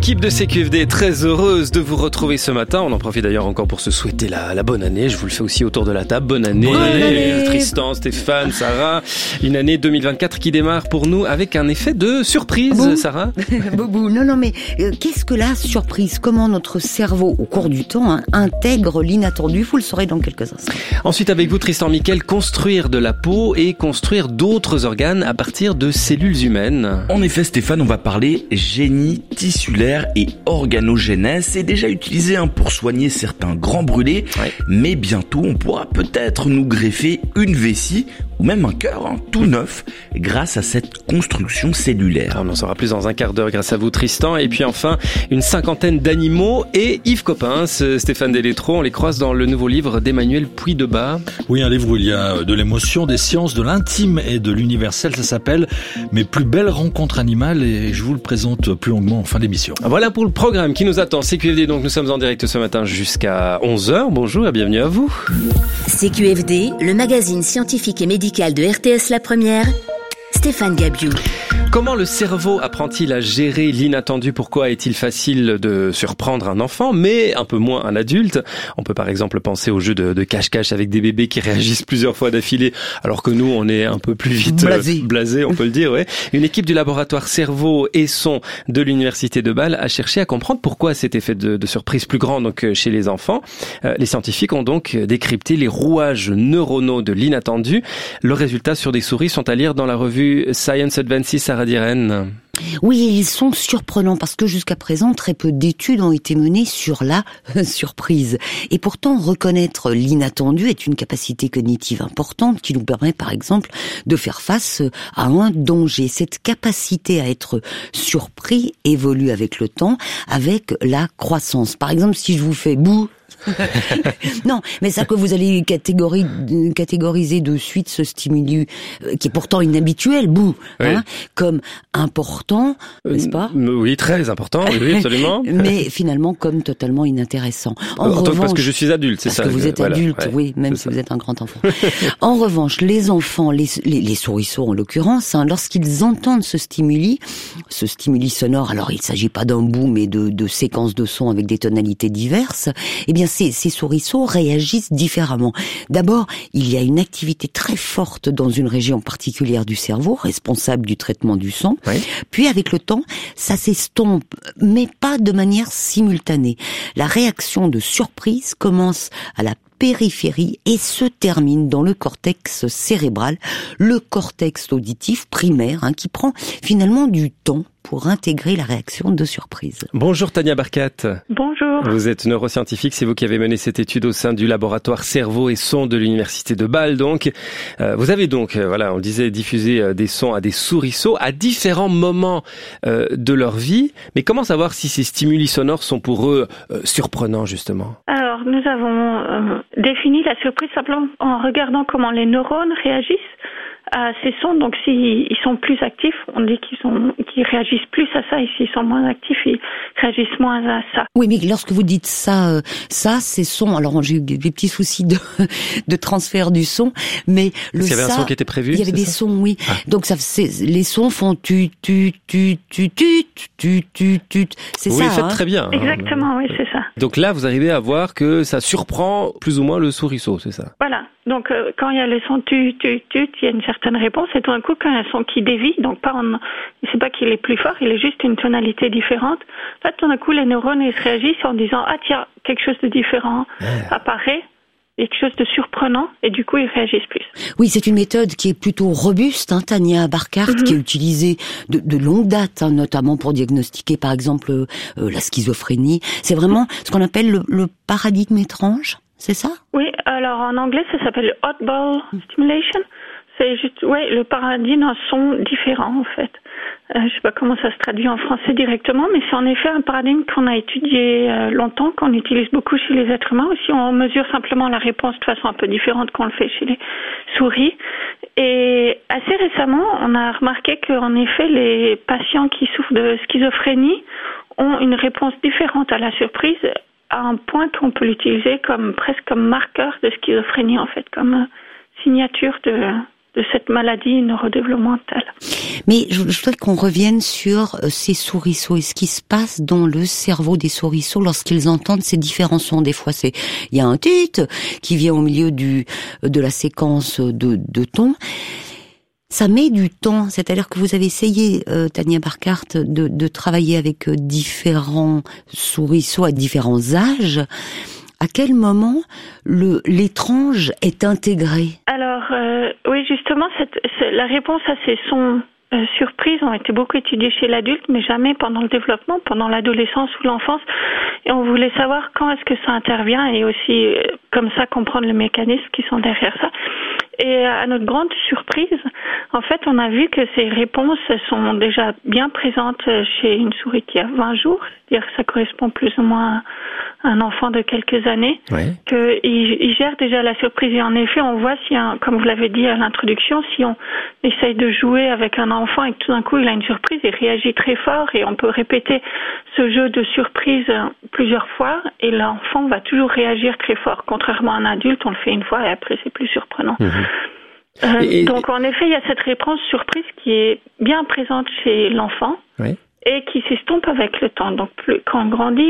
L'équipe de CQFD est très heureuse de vous retrouver ce matin. On en profite d'ailleurs encore pour se souhaiter la bonne année. Je vous le fais aussi autour de la table. Bonne année. Bonne année. Tristan, Stéphane, Sarah. Une année 2024 qui démarre pour nous avec un effet de surprise, Bon. Sarah. Boubou, non, mais qu'est-ce que la surprise? Comment notre cerveau, au cours du temps, intègre l'inattendu? Vous le saurez dans quelques instants. Ensuite, avec vous, Tristan Mickel, construire de la peau et construire d'autres organes à partir de cellules humaines. En effet, Stéphane, on va parler génie tissulaire et organogénèse. C'est déjà utilisé pour soigner certains grands brûlés, mais bientôt on pourra peut-être nous greffer une vessie ou même un cœur tout neuf grâce à cette construction cellulaire. On en saura plus dans un quart d'heure grâce à vous, Tristan. Et puis enfin, une cinquantaine d'animaux et Yves Coppens, Stéphane Delétro, on les croise dans le nouveau livre d'Emmanuel Puy-Debat. Oui, un livre où il y a de l'émotion, des sciences, de l'intime et de l'universel. Ça s'appelle « Mes plus belles rencontres animales » et je vous le présente plus longuement en fin d'émission. Voilà pour le programme qui nous attend. CQFD, donc nous sommes en direct ce matin jusqu'à 11h. Bonjour et bienvenue à vous. CQFD, le magazine scientifique et médical de RTS La Première, Stéphane Gabiou. Comment le cerveau apprend-il à gérer l'inattendu? Pourquoi est-il facile de surprendre un enfant, mais un peu moins un adulte? On peut par exemple penser au jeu de cache-cache avec des bébés qui réagissent plusieurs fois d'affilée, alors que nous, on est un peu plus vite blasé, on peut le dire. Ouais. Une équipe du laboratoire cerveau et son de l'université de Bâle a cherché à comprendre pourquoi cet effet de surprise plus grand donc chez les enfants. Les scientifiques ont donc décrypté les rouages neuronaux de l'inattendu. Le résultat sur des souris sont à lire dans la revue Science Advances. Sarah Diren. Oui, ils sont surprenants parce que jusqu'à présent, très peu d'études ont été menées sur la surprise. Et pourtant, reconnaître l'inattendu est une capacité cognitive importante qui nous permet, par exemple, de faire face à un danger. Cette capacité à être surpris évolue avec le temps, avec la croissance. Par exemple, si je vous fais bouh, non, mais ça que vous allez catégoriser de suite ce stimuli qui est pourtant inhabituel, bouh, comme important, n'est-ce pas? Oui, très important, oui, absolument. Mais finalement comme totalement inintéressant. En revanche, parce que je suis adulte, c'est ça. Parce que vous êtes adulte, oui, même si vous êtes un grand enfant. En revanche, les enfants, les souriceaux en l'occurrence, lorsqu'ils entendent ce stimuli sonore, alors il ne s'agit pas d'un bouh, mais de séquences de sons avec des tonalités diverses, eh bien ces souriceaux réagissent différemment. D'abord, il y a une activité très forte dans une région particulière du cerveau, responsable du traitement du son. Oui. Puis avec le temps, ça s'estompe, mais pas de manière simultanée. La réaction de surprise commence à la périphérie et se termine dans le cortex cérébral, le cortex auditif primaire, qui prend finalement du temps pour intégrer la réaction de surprise. Bonjour Tania Barkat. Bonjour. Vous êtes neuroscientifique, c'est vous qui avez mené cette étude au sein du laboratoire cerveau et son de l'université de Bâle. Donc, vous avez donc, on le disait, diffusé des sons à des souriceaux à différents moments de leur vie. Mais comment savoir si ces stimuli sonores sont pour eux surprenants justement? Alors, nous avons défini la surprise simplement en regardant comment les neurones réagissent à ces sons. Donc s'ils sont plus actifs, on dit qu'ils réagissent plus à ça, et s'ils sont moins actifs, ils réagissent moins à ça. Oui, mais lorsque vous dites ça, ces sons, alors j'ai eu des petits soucis de transfert du son, mais il y avait un son qui était prévu. Il y avait des sons, oui. Ah. Donc les sons font tu. C'est vous ça. Vous les faites très bien. Exactement, oui, c'est ça. Donc là, vous arrivez à voir que ça surprend plus ou moins le souriceau, c'est ça? Voilà. Donc quand il y a le son tu, il y a une certaine réponse, et tout d'un coup quand il y a un son qui dévie, donc c'est pas qu'il est plus fort, il est juste une tonalité différente. Là tout d'un coup les neurones ils réagissent en disant ah tiens, quelque chose de différent apparaît, quelque chose de surprenant, et du coup ils réagissent plus. Oui, c'est une méthode qui est plutôt robuste, Tania Barkat, qui est utilisée de longue date, notamment pour diagnostiquer par exemple la schizophrénie. C'est vraiment ce qu'on appelle le paradigme étrange. C'est ça? Oui, alors en anglais ça s'appelle oddball stimulation. C'est juste, le paradigme d'un son différent en fait. Je sais pas comment ça se traduit en français directement, mais c'est en effet un paradigme qu'on a étudié longtemps, qu'on utilise beaucoup chez les êtres humains. Aussi, on mesure simplement la réponse de façon un peu différente qu'on le fait chez les souris. Et assez récemment, on a remarqué qu'en effet, les patients qui souffrent de schizophrénie ont une réponse différente à la surprise, à un point qu'on peut l'utiliser presque comme marqueur de schizophrénie en fait, comme signature cette maladie neurodéveloppementale. Mais je voudrais qu'on revienne sur ces souriceaux et ce qui se passe dans le cerveau des souriceaux lorsqu'ils entendent ces différents sons. Des fois, il y a un titre qui vient au milieu de la séquence de tons. Ça met du temps, c'est-à-dire que vous avez essayé, Tania Barkart, de travailler avec différents souriceaux à différents âges. À quel moment l'étrange est intégré? Alors, oui, justement, la réponse à ces sons surprises ont été beaucoup étudiées chez l'adulte, mais jamais pendant le développement, pendant l'adolescence ou l'enfance. Et on voulait savoir quand est-ce que ça intervient et aussi, comme ça, comprendre les mécanismes qui sont derrière ça. Et à notre grande surprise, en fait, on a vu que ces réponses sont déjà bien présentes chez une souris qui a 20 jours, c'est-à-dire que ça correspond plus ou moins à un enfant de quelques années, qu'il gère déjà la surprise. Et en effet, on voit comme vous l'avez dit à l'introduction, si on essaye de jouer avec un enfant et que tout d'un coup il a une surprise, il réagit très fort et on peut répéter ce jeu de surprise plusieurs fois et l'enfant va toujours réagir très fort. Contrairement à un adulte, on le fait une fois et après c'est plus surprenant. Donc en effet, il y a cette réponse surprise qui est bien présente chez l'enfant et qui s'estompe avec le temps. Donc quand on grandit,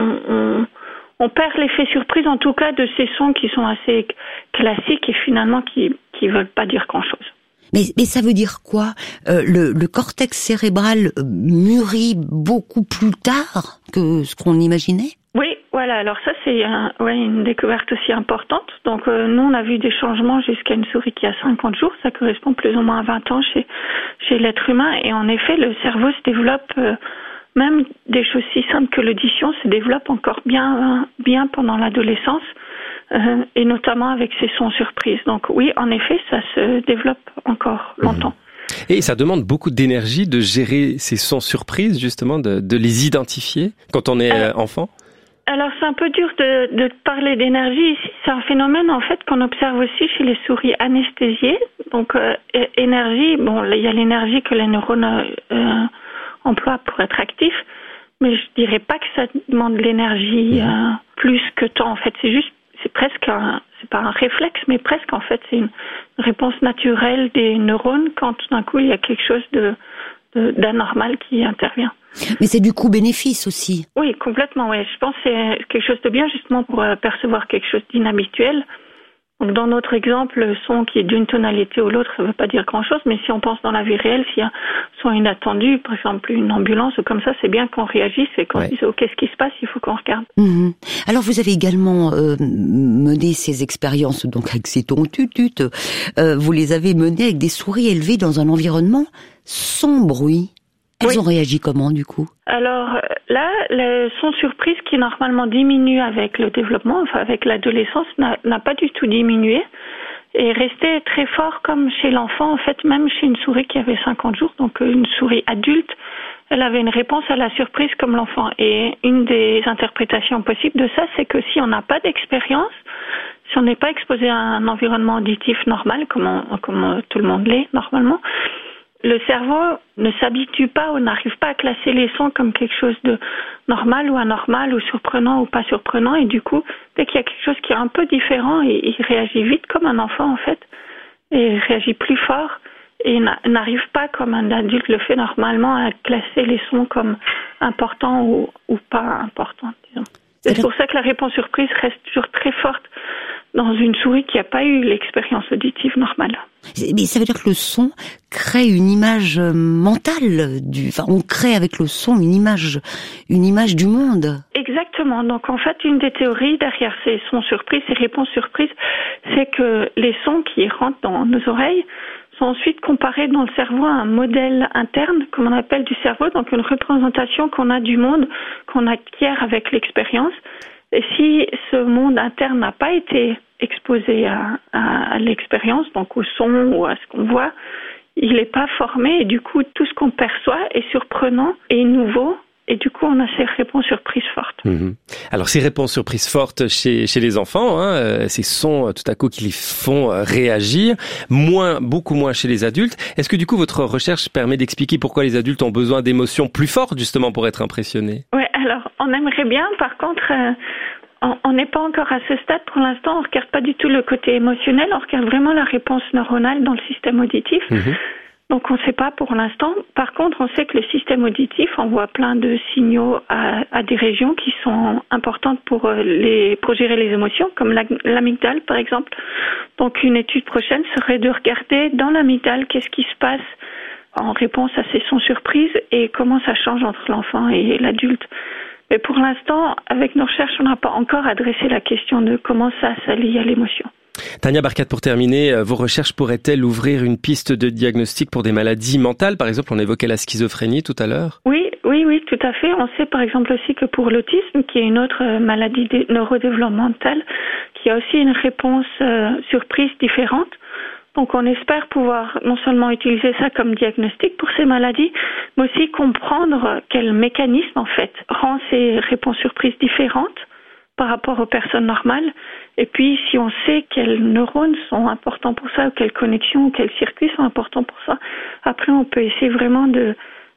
on perd l'effet surprise, en tout cas de ces sons qui sont assez classiques et finalement qui veulent pas dire grand-chose. Mais ça veut dire quoi? Le cortex cérébral mûrit beaucoup plus tard que ce qu'on imaginait? Oui, voilà. Alors ça, c'est une découverte aussi importante. Donc nous, on a vu des changements jusqu'à une souris qui a 50 jours. Ça correspond plus ou moins à 20 ans chez l'être humain. Et en effet, le cerveau se développe, même des choses si simples que l'audition se développe encore bien pendant l'adolescence. Et notamment avec ces sons surprises. Donc oui, en effet, ça se développe encore longtemps. Et ça demande beaucoup d'énergie de gérer ces sons surprises, justement, de les identifier quand on est enfant? Alors c'est un peu dur de parler d'énergie ici. C'est un phénomène en fait qu'on observe aussi chez les souris anesthésiées. Donc énergie, bon, il y a l'énergie que les neurones emploient pour être actifs, mais je dirais pas que ça demande de l'énergie plus que temps. En fait, c'est presque c'est pas un réflexe, mais presque en fait c'est une réponse naturelle des neurones quand tout d'un coup il y a quelque chose d'anormal qui intervient. Mais c'est du coup bénéfice aussi. Oui, complètement. Oui, je pense que c'est quelque chose de bien justement pour percevoir quelque chose d'inhabituel. Donc dans notre exemple, le son qui est d'une tonalité ou l'autre, ça ne veut pas dire grand-chose, mais si on pense dans la vie réelle, s'il y a un son inattendu, par exemple une ambulance ou comme ça, c'est bien qu'on réagisse et qu'on dise « Oh, qu'est-ce qui se passe ? Il faut qu'on regarde. » Alors vous avez également mené ces expériences donc avec ces tons tutut. Vous les avez menées avec des souris élevées dans un environnement sans bruit. Elles ont réagi comment du coup? Alors là, le son surprise qui normalement diminue avec le développement, enfin avec l'adolescence, n'a pas du tout diminué et resté très fort comme chez l'enfant. En fait, même chez une souris qui avait 50 jours, donc une souris adulte, elle avait une réponse à la surprise comme l'enfant. Et une des interprétations possibles de ça, c'est que si on n'a pas d'expérience, si on n'est pas exposé à un environnement auditif normal, comme tout le monde l'est normalement, le cerveau ne s'habitue pas ou n'arrive pas à classer les sons comme quelque chose de normal ou anormal ou surprenant ou pas surprenant. Et du coup, dès qu'il y a quelque chose qui est un peu différent, il réagit vite comme un enfant en fait. Et il réagit plus fort et n'arrive pas comme un adulte le fait normalement à classer les sons comme importants ou pas importants, disons. C'est pour ça que la réponse surprise reste toujours très forte dans une souris qui n'a pas eu l'expérience auditive normale. Mais ça veut dire que le son crée une image mentale on crée avec le son une image du monde. Exactement. Donc en fait, une des théories derrière ces sons surprises, ces réponses surprises, c'est que les sons qui rentrent dans nos oreilles sont ensuite comparés dans le cerveau à un modèle interne, comme on appelle du cerveau, donc une représentation qu'on a du monde, qu'on acquiert avec l'expérience. Et si ce monde interne n'a pas été exposé à l'expérience, donc au son ou à ce qu'on voit, il n'est pas formé et du coup tout ce qu'on perçoit est surprenant et nouveau. Et du coup, on a ces réponses surprises fortes. Alors, ces réponses surprises fortes chez les enfants, ces sons tout à coup qui les font réagir, beaucoup moins chez les adultes. Est-ce que du coup, votre recherche permet d'expliquer pourquoi les adultes ont besoin d'émotions plus fortes, justement, pour être impressionnés? Oui, alors, on aimerait bien. Par contre, on n'est pas encore à ce stade. Pour l'instant, on regarde pas du tout le côté émotionnel, on regarde vraiment la réponse neuronale dans le système auditif. Donc on ne sait pas pour l'instant. Par contre, on sait que le système auditif envoie plein de signaux à des régions qui sont importantes pour gérer les émotions, comme l'amygdale par exemple. Donc une étude prochaine serait de regarder dans l'amygdale qu'est-ce qui se passe en réponse à ces sons surprises et comment ça change entre l'enfant et l'adulte. Mais pour l'instant, avec nos recherches, on n'a pas encore adressé la question de comment ça lie à l'émotion. Tania Barkat, pour terminer, vos recherches pourraient-elles ouvrir une piste de diagnostic pour des maladies mentales? Par exemple, on évoquait la schizophrénie tout à l'heure. Oui, tout à fait. On sait par exemple aussi que pour l'autisme, qui est une autre maladie neurodéveloppementale, qui a aussi une réponse surprise différente. Donc on espère pouvoir non seulement utiliser ça comme diagnostic pour ces maladies, mais aussi comprendre quel mécanisme en fait rend ces réponses surprises différentes par rapport aux personnes normales. Et puis, si on sait quels neurones sont importants pour ça, ou quelles connexions, ou quels circuits sont importants pour ça, après, on peut essayer vraiment de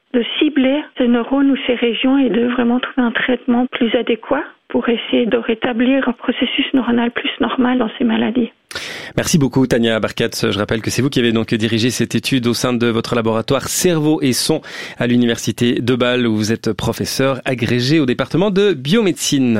cibler ces neurones ou ces régions et de vraiment trouver un traitement plus adéquat pour essayer de rétablir un processus neuronal plus normal dans ces maladies. Merci beaucoup Tania Barkat. Je rappelle que c'est vous qui avez donc dirigé cette étude au sein de votre laboratoire Cerveau et Son à l'université de Bâle où vous êtes professeur agrégé au département de biomédecine.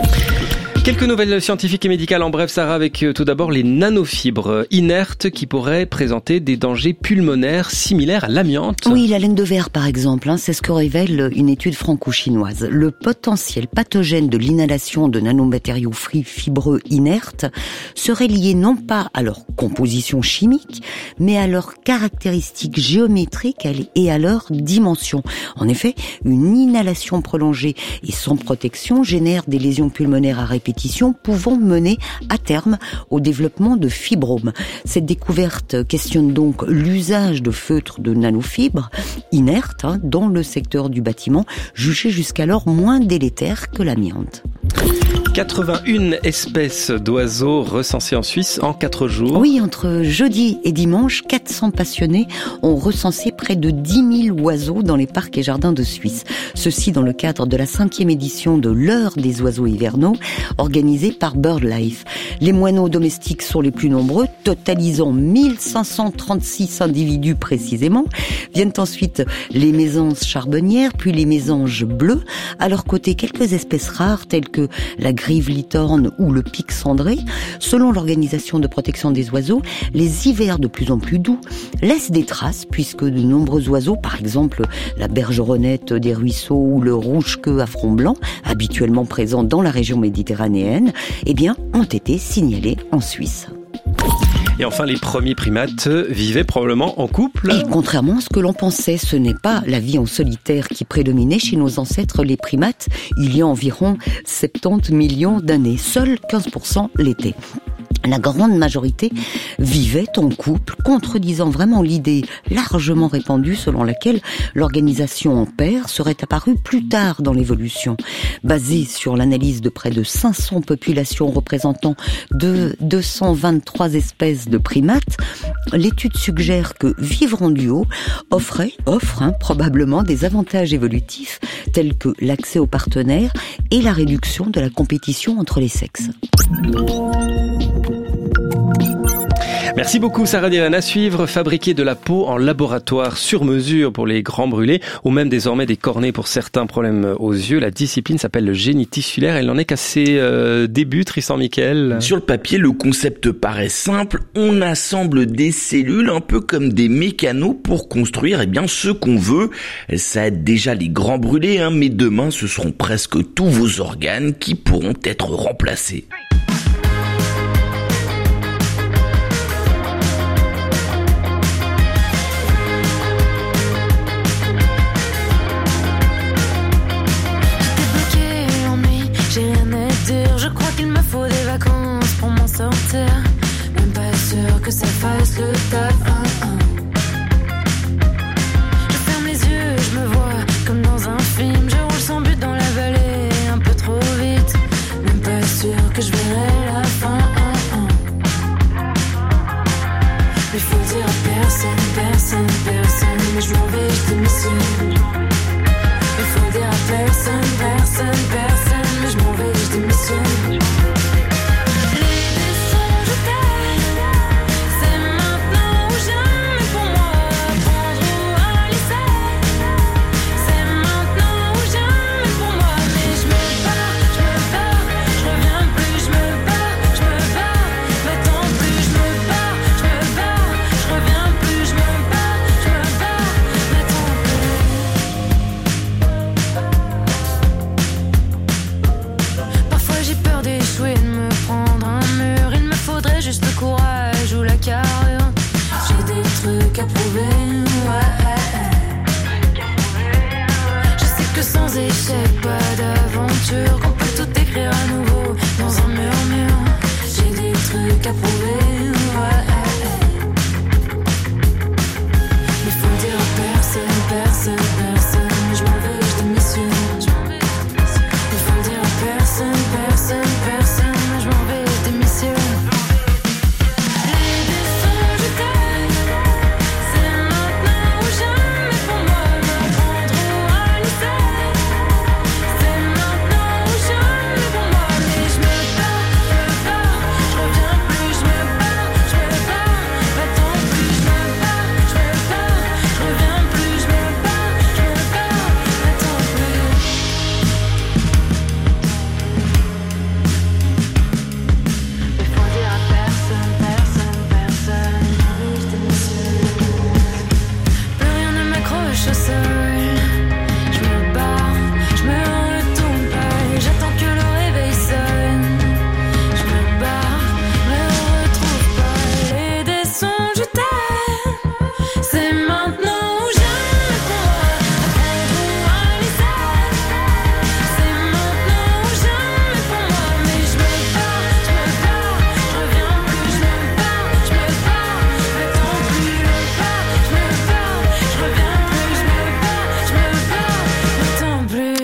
Quelques nouvelles scientifiques et médicales en bref, Sarah, avec tout d'abord les nanofibres inertes qui pourraient présenter des dangers pulmonaires similaires à l'amiante. Oui, la laine de verre par exemple, c'est ce que révèle une étude franco-chinoise. Le potentiel pathogène de l'inhalation de nanomatériaux fibreux inertes serait lié non pas à leur composition chimique, mais à leurs caractéristiques géométriques et à leur dimension. En effet, une inhalation prolongée et sans protection génère des lésions pulmonaires à répétition pouvant mener à terme au développement de fibromes. Cette découverte questionne donc l'usage de feutres de nanofibres inertes dans le secteur du bâtiment, jugé jusqu'alors moins délétère que l'amiante. 81 espèces d'oiseaux recensées en Suisse en 4 jours. Oui, entre jeudi et dimanche, 400 passionnés ont recensé près de 10 000 oiseaux dans les parcs et jardins de Suisse. Ceci dans le cadre de la 5e édition de l'heure des oiseaux hivernaux, organisée par BirdLife. Les moineaux domestiques sont les plus nombreux, totalisant 1536 individus précisément. Viennent ensuite les mésanges charbonnières, puis les mésanges bleus. À leur côté, quelques espèces rares telles que la grive litorne ou le pic cendré. Selon l'Organisation de protection des oiseaux, les hivers de plus en plus doux laissent des traces puisque de nombreux oiseaux, par exemple la bergeronnette des ruisseaux ou le rouge-queue à front blanc, habituellement présents dans la région méditerranéenne, ont été signalés en Suisse. Et enfin, les premiers primates vivaient probablement en couple. Et contrairement à ce que l'on pensait, ce n'est pas la vie en solitaire qui prédominait chez nos ancêtres, les primates, il y a environ 70 millions d'années. Seuls 15% l'étaient. La grande majorité vivait en couple, contredisant vraiment l'idée largement répandue selon laquelle l'organisation en paire serait apparue plus tard dans l'évolution. Basée sur l'analyse de près de 500 populations représentant de 223 espèces de primates, l'étude suggère que vivre en duo offre probablement des avantages évolutifs tels que l'accès aux partenaires et la réduction de la compétition entre les sexes. Merci beaucoup Sarah Diran. À suivre, fabriquer de la peau en laboratoire sur mesure pour les grands brûlés ou même désormais des cornets pour certains problèmes aux yeux. La discipline s'appelle le génie tissulaire. Elle n'en est qu'à ses débuts, Tristan Mickaël. Sur le papier, le concept paraît simple. On assemble des cellules un peu comme des mécanos pour construire ce qu'on veut. Ça aide déjà les grands brûlés, mais demain ce seront presque tous vos organes qui pourront être remplacés. Je crois qu'il me faut des vacances pour m'en sortir. Même pas sûr que ça fasse le taf. Je ferme les yeux, je me vois comme dans un film. Je roule sans but dans la vallée, un peu trop vite. Même pas sûr que je verrai la fin. Il faut dire à personne. Mais je m'en vais, je démissionne. Il faut dire à personne. Mais je m'en vais, je démissionne.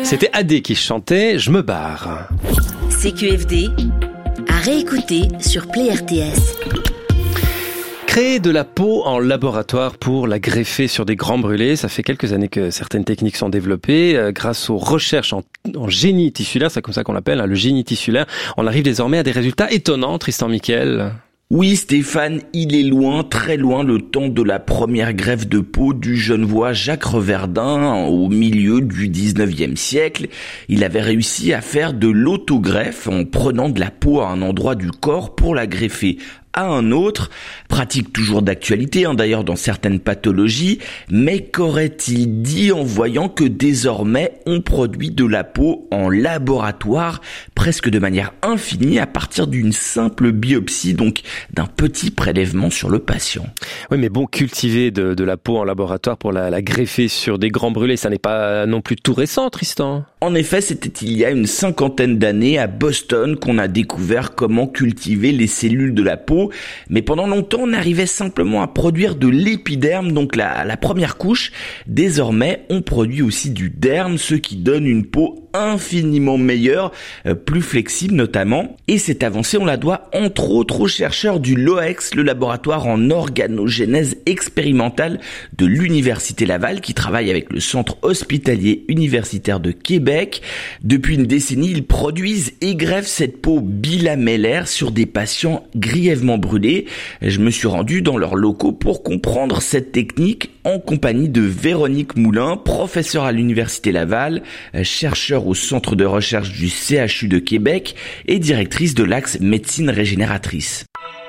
C'était AD qui chantait « Je me barre ». CQFD, à réécouter sur Play RTS. Créer de la peau en laboratoire pour la greffer sur des grands brûlés, ça fait quelques années que certaines techniques sont développées. Grâce aux recherches en génie tissulaire, c'est comme ça qu'on l'appelle, le génie tissulaire, on arrive désormais à des résultats étonnants, Tristan Mickel. Oui Stéphane, il est loin, très loin le temps de la première greffe de peau du Genevois Jacques Reverdin au milieu du 19e siècle. Il avait réussi à faire de l'autogreffe en prenant de la peau à un endroit du corps pour la greffer à un autre, pratique toujours d'actualité d'ailleurs dans certaines pathologies, mais qu'aurait-il dit en voyant que désormais on produit de la peau en laboratoire presque de manière infinie à partir d'une simple biopsie, donc d'un petit prélèvement sur le patient. Oui, mais bon, cultiver de la peau en laboratoire pour la greffer sur des grands brûlés, ça n'est pas non plus tout récent, Tristan. En effet, c'était il y a une 50aine d'années à Boston qu'on a découvert comment cultiver les cellules de la peau. Mais pendant longtemps, on arrivait simplement à produire de l'épiderme, donc la première couche. Désormais, on produit aussi du derme, ce qui donne une peau infiniment meilleure, plus flexible notamment. Et cette avancée, on la doit entre autres aux chercheurs du LOEX, le laboratoire en organogénèse expérimentale de l'Université Laval, qui travaille avec le Centre hospitalier universitaire de Québec. Depuis une décennie, ils produisent et greffent cette peau bilamellaire sur des patients grièvement brûlés. Je me suis rendu dans leurs locaux pour comprendre cette technique en compagnie de Véronique Moulin, professeure à l'Université Laval, chercheur au Centre de recherche du CHU de Québec et directrice de l'axe médecine régénératrice.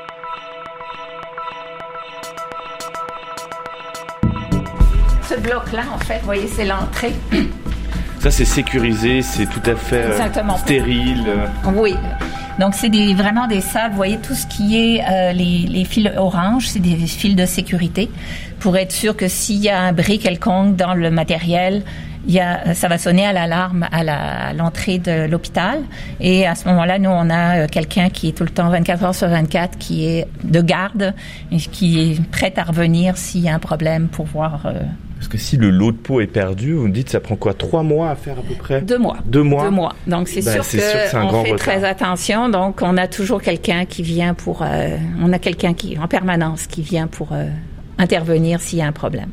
Ce bloc-là, en fait, vous voyez, c'est l'entrée. Ça, c'est sécurisé, c'est tout à fait stérile. Oui. Donc, c'est vraiment des salles, vous voyez, tout ce qui est les fils orange, c'est des fils de sécurité pour être sûr que s'il y a un bris quelconque dans le matériel, ça va sonner à l'alarme à l'entrée de l'hôpital. Et à ce moment-là, nous, on a quelqu'un qui est tout le temps 24 heures sur 24, qui est de garde, et qui est prêt à revenir s'il y a un problème pour voir... Parce que si le lot de peau est perdu, vous me dites, ça prend quoi, 3 mois à faire à peu près? 2 mois. 2 mois. 2 mois. Donc, c'est sûr qu'on fait très attention. Donc, on a toujours quelqu'un qui vient pour... on a quelqu'un en permanence qui vient pour intervenir s'il y a un problème.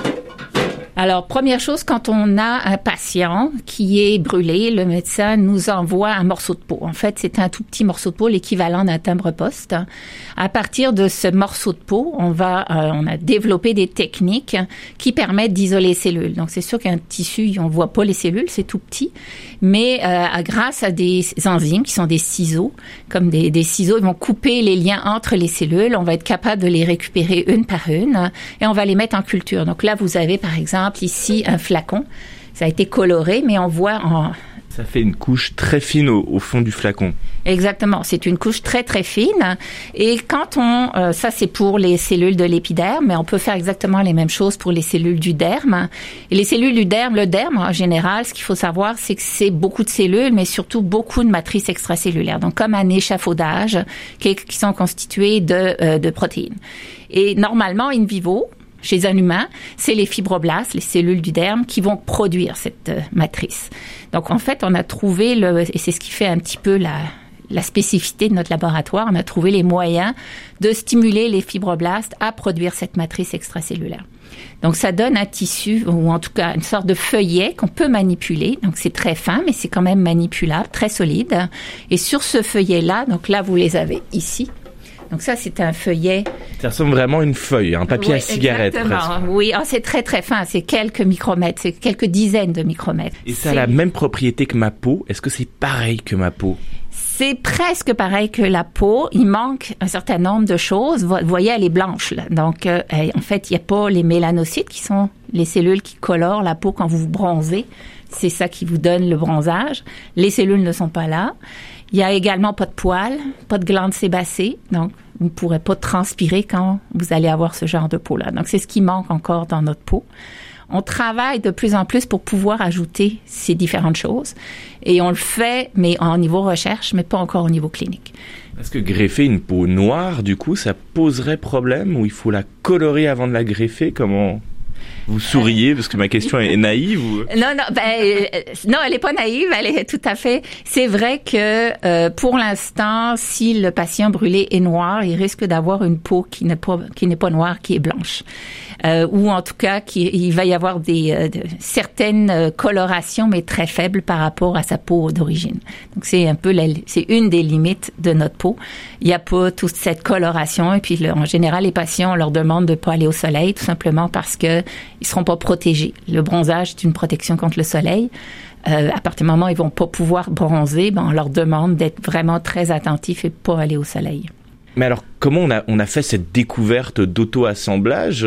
Alors, première chose, quand on a un patient qui est brûlé, le médecin nous envoie un morceau de peau. En fait, c'est un tout petit morceau de peau, l'équivalent d'un timbre-poste. À partir de ce morceau de peau, on a développé des techniques qui permettent d'isoler les cellules. Donc, c'est sûr qu'un tissu, on voit pas les cellules, c'est tout petit. Mais grâce à des enzymes qui sont des ciseaux, comme des ciseaux, ils vont couper les liens entre les cellules. On va être capable de les récupérer une par une et on va les mettre en culture. Donc là, vous avez, par exemple, ici un flacon. Ça a été coloré, mais on voit Ça fait une couche très fine au fond du flacon. Exactement. C'est une couche très, très fine. Et quand ça c'est pour les cellules de l'épiderme, mais on peut faire exactement les mêmes choses pour les cellules du derme. Et les cellules du derme, le derme en général, ce qu'il faut savoir, c'est que c'est beaucoup de cellules, mais surtout beaucoup de matrices extracellulaires. Donc, comme un échafaudage qui sont constituées de protéines. Et normalement, in vivo, chez un humain, c'est les fibroblastes, les cellules du derme, qui vont produire cette matrice. Donc, en fait, on a trouvé et c'est ce qui fait un petit peu la spécificité de notre laboratoire, on a trouvé les moyens de stimuler les fibroblastes à produire cette matrice extracellulaire. Donc, ça donne un tissu, ou en tout cas une sorte de feuillet qu'on peut manipuler. Donc, c'est très fin, mais c'est quand même manipulable, très solide. Et sur ce feuillet-là, donc là, vous les avez ici. Donc ça, c'est un feuillet. Ça ressemble vraiment à une feuille, un papier à cigarette. Exactement. Presque. Oui, c'est très très fin, c'est quelques micromètres, c'est quelques dizaines de micromètres. Et ça a la même propriété que ma peau. Est-ce que c'est pareil que ma peau? C'est presque pareil que la peau. Il manque un certain nombre de choses. Vous voyez, elle est blanche, là. Donc, en fait, il n'y a pas les mélanocytes qui sont les cellules qui colorent la peau quand vous vous bronzez. C'est ça qui vous donne le bronzage. Les cellules ne sont pas là. Il y a également pas de poils, pas de glandes sébacées. Donc, vous ne pourrez pas transpirer quand vous allez avoir ce genre de peau-là. Donc, c'est ce qui manque encore dans notre peau. On travaille de plus en plus pour pouvoir ajouter ces différentes choses. Et on le fait, mais au niveau recherche, mais pas encore au niveau clinique. Est-ce que greffer une peau noire, du coup, ça poserait problème ou il faut la colorer avant de la greffer? Comment? Vous souriez parce que ma question est naïve ou... Non, elle est pas naïve, elle est tout à fait. C'est vrai que pour l'instant, si le patient brûlé est noir, il risque d'avoir une peau qui n'est pas noire, qui est blanche. Ou en tout cas, il va y avoir certaines colorations, mais très faibles par rapport à sa peau d'origine. Donc c'est c'est une des limites de notre peau. Il n'y a pas toute cette coloration, et puis en général, les patients, on leur demande de pas aller au soleil, tout simplement parce que ils seront pas protégés. Le bronzage, c'est une protection contre le soleil. À partir du moment où ils vont pas pouvoir bronzer, on leur demande d'être vraiment très attentifs et pas aller au soleil. Mais alors, comment on a fait cette découverte d'auto-assemblage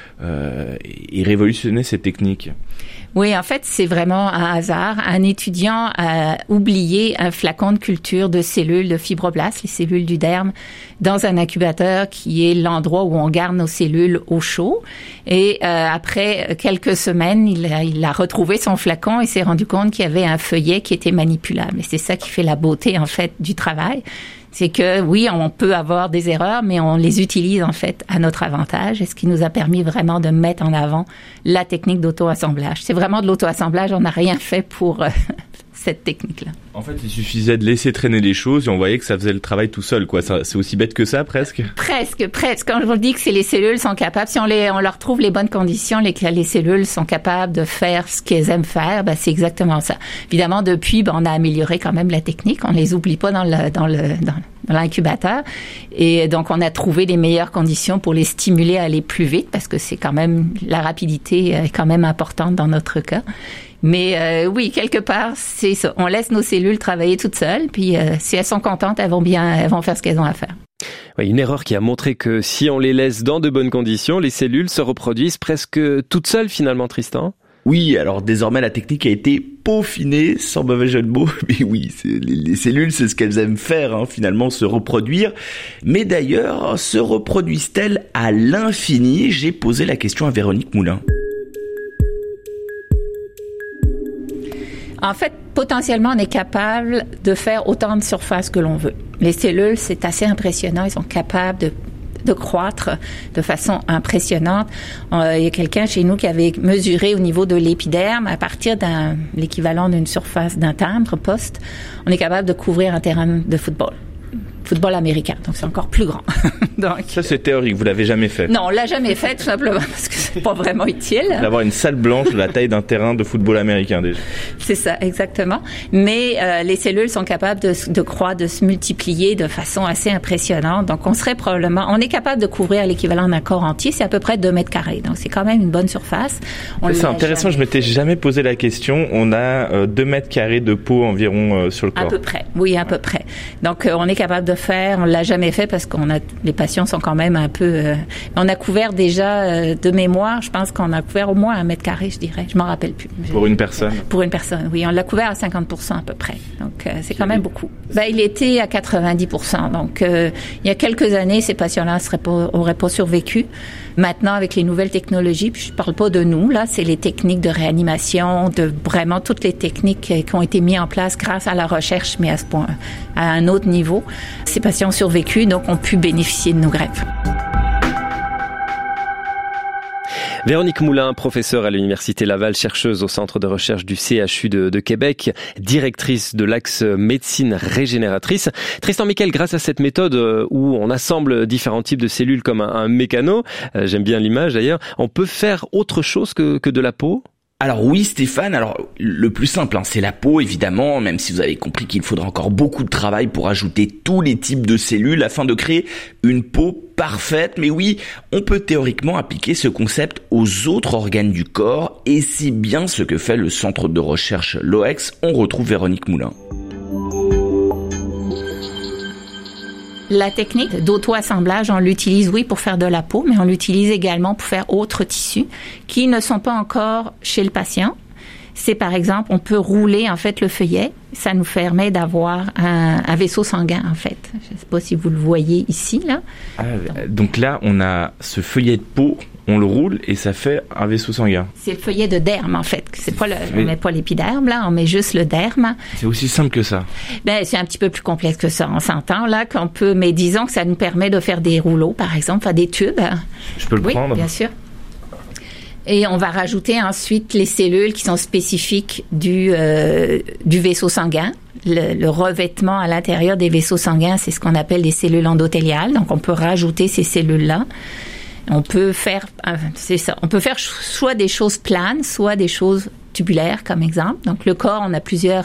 et révolutionné cette technique? Oui, en fait, c'est vraiment un hasard. Un étudiant a oublié un flacon de culture de cellules de fibroblastes, les cellules du derme, dans un incubateur qui est l'endroit où on garde nos cellules au chaud. Et après quelques semaines, il a retrouvé son flacon et s'est rendu compte qu'il y avait un feuillet qui était manipulable. Et c'est ça qui fait la beauté, en fait, du travail. C'est que, oui, on peut avoir des erreurs, mais on les utilise, en fait, à notre avantage. Et ce qui nous a permis vraiment de mettre en avant la technique d'auto-assemblage. C'est vraiment de l'auto-assemblage. On n'a rien fait pour cette technique-là. En fait, il suffisait de laisser traîner les choses et on voyait que ça faisait le travail tout seul, quoi. C'est aussi bête que ça, presque? Presque. Quand je vous dis que les cellules sont capables, si on leur trouve les bonnes conditions, les cellules sont capables de faire ce qu'elles aiment faire, c'est exactement ça. Évidemment, depuis, on a amélioré quand même la technique. On les oublie pas dans l'incubateur. Et donc, on a trouvé les meilleures conditions pour les stimuler à aller plus vite parce que c'est quand même, la rapidité est quand même importante dans notre cas. Mais oui, quelque part, c'est ça. On laisse nos cellules travailler toutes seules, puis si elles sont contentes, elles vont faire ce qu'elles ont à faire. Oui, une erreur qui a montré que si on les laisse dans de bonnes conditions, les cellules se reproduisent presque toutes seules finalement, Tristan. Oui, alors désormais la technique a été peaufinée, sans mauvais jeu de mots. Mais oui, les cellules, c'est ce qu'elles aiment faire, finalement, se reproduire. Mais d'ailleurs, se reproduisent-elles à l'infini? J'ai posé la question à Véronique Moulin. En fait, potentiellement, on est capable de faire autant de surface que l'on veut. Les cellules, c'est assez impressionnant. Ils sont capables de croître de façon impressionnante. Il y a quelqu'un chez nous qui avait mesuré au niveau de l'épiderme, à partir l'équivalent d'une surface d'un timbre poste, on est capable de couvrir un terrain de football américain. Donc, c'est encore plus grand. Donc, ça, c'est théorique. Vous l'avez jamais fait? Non, on l'a jamais fait, tout simplement, parce que c'est pas vraiment utile. D'avoir une salle blanche de la taille d'un terrain de football américain, déjà. C'est ça, exactement. Mais, les cellules sont capables de croître, de se multiplier de façon assez impressionnante. Donc, on est capable de couvrir l'équivalent d'un corps entier. C'est à peu près 2 mètres carrés. Donc, c'est quand même une bonne surface. C'est intéressant. Je m'étais jamais posé la question. On a 2 mètres carrés de peau environ sur le corps. À peu près. Oui, à peu près. Donc, on est capable de faire. On l'a jamais fait parce les patients sont quand même un peu. On a couvert déjà de mémoire. Je pense qu'on a couvert au moins 1 mètre carré, je dirais. Je m'en rappelle plus. Pour une personne. Pour une personne, oui. On l'a couvert à 50% à peu près. Donc c'est quand même beaucoup. Il était à 90%. Donc il y a quelques années, ces patients-là auraient pas survécu. Maintenant, avec les nouvelles technologies, puis je parle pas de nous, là, c'est les techniques de réanimation, de vraiment toutes les techniques qui ont été mises en place grâce à la recherche, mais à ce point, à un autre niveau. Ces patients ont survécu, donc ont pu bénéficier de nos greffes. Véronique Moulin, professeure à l'Université Laval, chercheuse au Centre de recherche du CHU de Québec, directrice de l'axe médecine régénératrice. Tristan Mickel, grâce à cette méthode où on assemble différents types de cellules comme un mécano, j'aime bien l'image d'ailleurs, on peut faire autre chose que de la peau ? Alors oui Stéphane, le plus simple, c'est la peau évidemment, même si vous avez compris qu'il faudra encore beaucoup de travail pour ajouter tous les types de cellules afin de créer une peau parfaite. Mais oui, on peut théoriquement appliquer ce concept aux autres organes du corps et c'est bien ce que fait le centre de recherche LOEX. On retrouve Véronique Moulin. La technique d'auto-assemblage, on l'utilise, oui, pour faire de la peau, mais on l'utilise également pour faire autres tissus qui ne sont pas encore chez le patient. C'est, par exemple, on peut rouler, en fait, le feuillet. Ça nous permet d'avoir un vaisseau sanguin, en fait. Je ne sais pas si vous le voyez ici, là. Donc là, on a ce feuillet de peau, on le roule et ça fait un vaisseau sanguin. C'est le feuillet de derme, en fait. On met pas l'épiderme, là, on met juste le derme. C'est aussi simple que ça. C'est un petit peu plus complexe que ça. On s'entend, là, mais disons que ça nous permet de faire des rouleaux, par exemple, faire des tubes. Je peux le prendre? Oui, bien sûr. Et on va rajouter ensuite les cellules qui sont spécifiques du vaisseau sanguin. Le revêtement à l'intérieur des vaisseaux sanguins, c'est ce qu'on appelle des cellules endothéliales. Donc, on peut rajouter ces cellules-là. On peut faire, on peut faire soit des choses planes, soit des choses tubulaires, comme exemple. Donc, le corps, on a plusieurs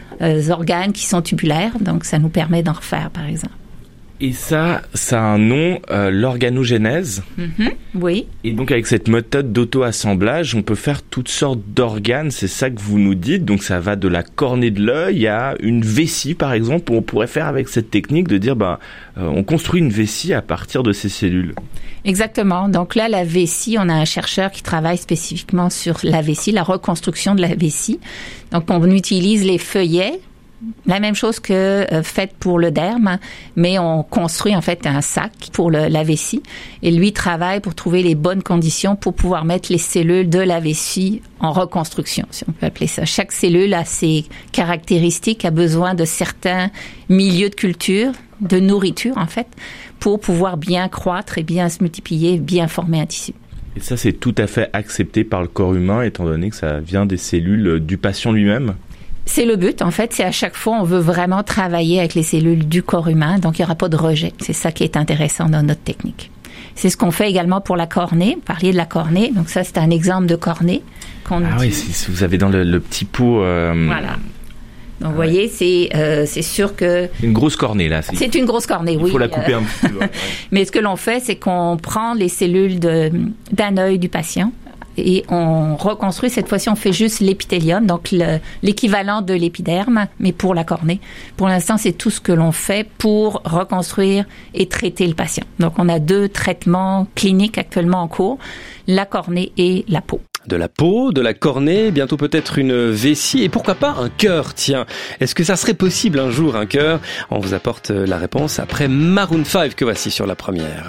organes qui sont tubulaires. Donc, ça nous permet d'en refaire, par exemple. Et ça a un nom, l'organogénèse. Oui. Et donc avec cette méthode d'auto-assemblage, on peut faire toutes sortes d'organes, c'est ça que vous nous dites. Donc ça va de la cornée de l'œil à une vessie par exemple, où on pourrait faire avec cette technique de dire on construit une vessie à partir de ces cellules. Exactement. Donc là, la vessie, on a un chercheur qui travaille spécifiquement sur la vessie, la reconstruction de la vessie. Donc on utilise les feuillets. La même chose que faite pour le derme, mais on construit en fait un sac pour la vessie. Et lui travaille pour trouver les bonnes conditions pour pouvoir mettre les cellules de la vessie en reconstruction, si on peut appeler ça. Chaque cellule a ses caractéristiques, a besoin de certains milieux de culture, de nourriture en fait, pour pouvoir bien croître et bien se multiplier, bien former un tissu. Et ça, c'est tout à fait accepté par le corps humain, étant donné que ça vient des cellules du patient lui-même. C'est le but, en fait, c'est à chaque fois, on veut vraiment travailler avec les cellules du corps humain, donc il n'y aura pas de rejet. C'est ça qui est intéressant dans notre technique. C'est ce qu'on fait également pour la cornée. Vous parliez de la cornée, donc ça, c'est un exemple de cornée qu'on utilise. Oui, vous avez dans le petit pot... Voilà. Donc, vous voyez, c'est sûr que... Une grosse cornée, là. C'est une grosse cornée, oui. Il faut la couper un petit peu. Ouais. Mais ce que l'on fait, c'est qu'on prend les cellules d'un œil du patient, et on reconstruit, cette fois-ci, on fait juste l'épithélium, donc l'équivalent de l'épiderme, mais pour la cornée. Pour l'instant, c'est tout ce que l'on fait pour reconstruire et traiter le patient. Donc, on a 2 traitements cliniques actuellement en cours, la cornée et la peau. De la peau, de la cornée, bientôt peut-être une vessie et pourquoi pas un cœur, tiens. Est-ce que ça serait possible un jour, un cœur ? On vous apporte la réponse après Maroon 5 que voici sur la première.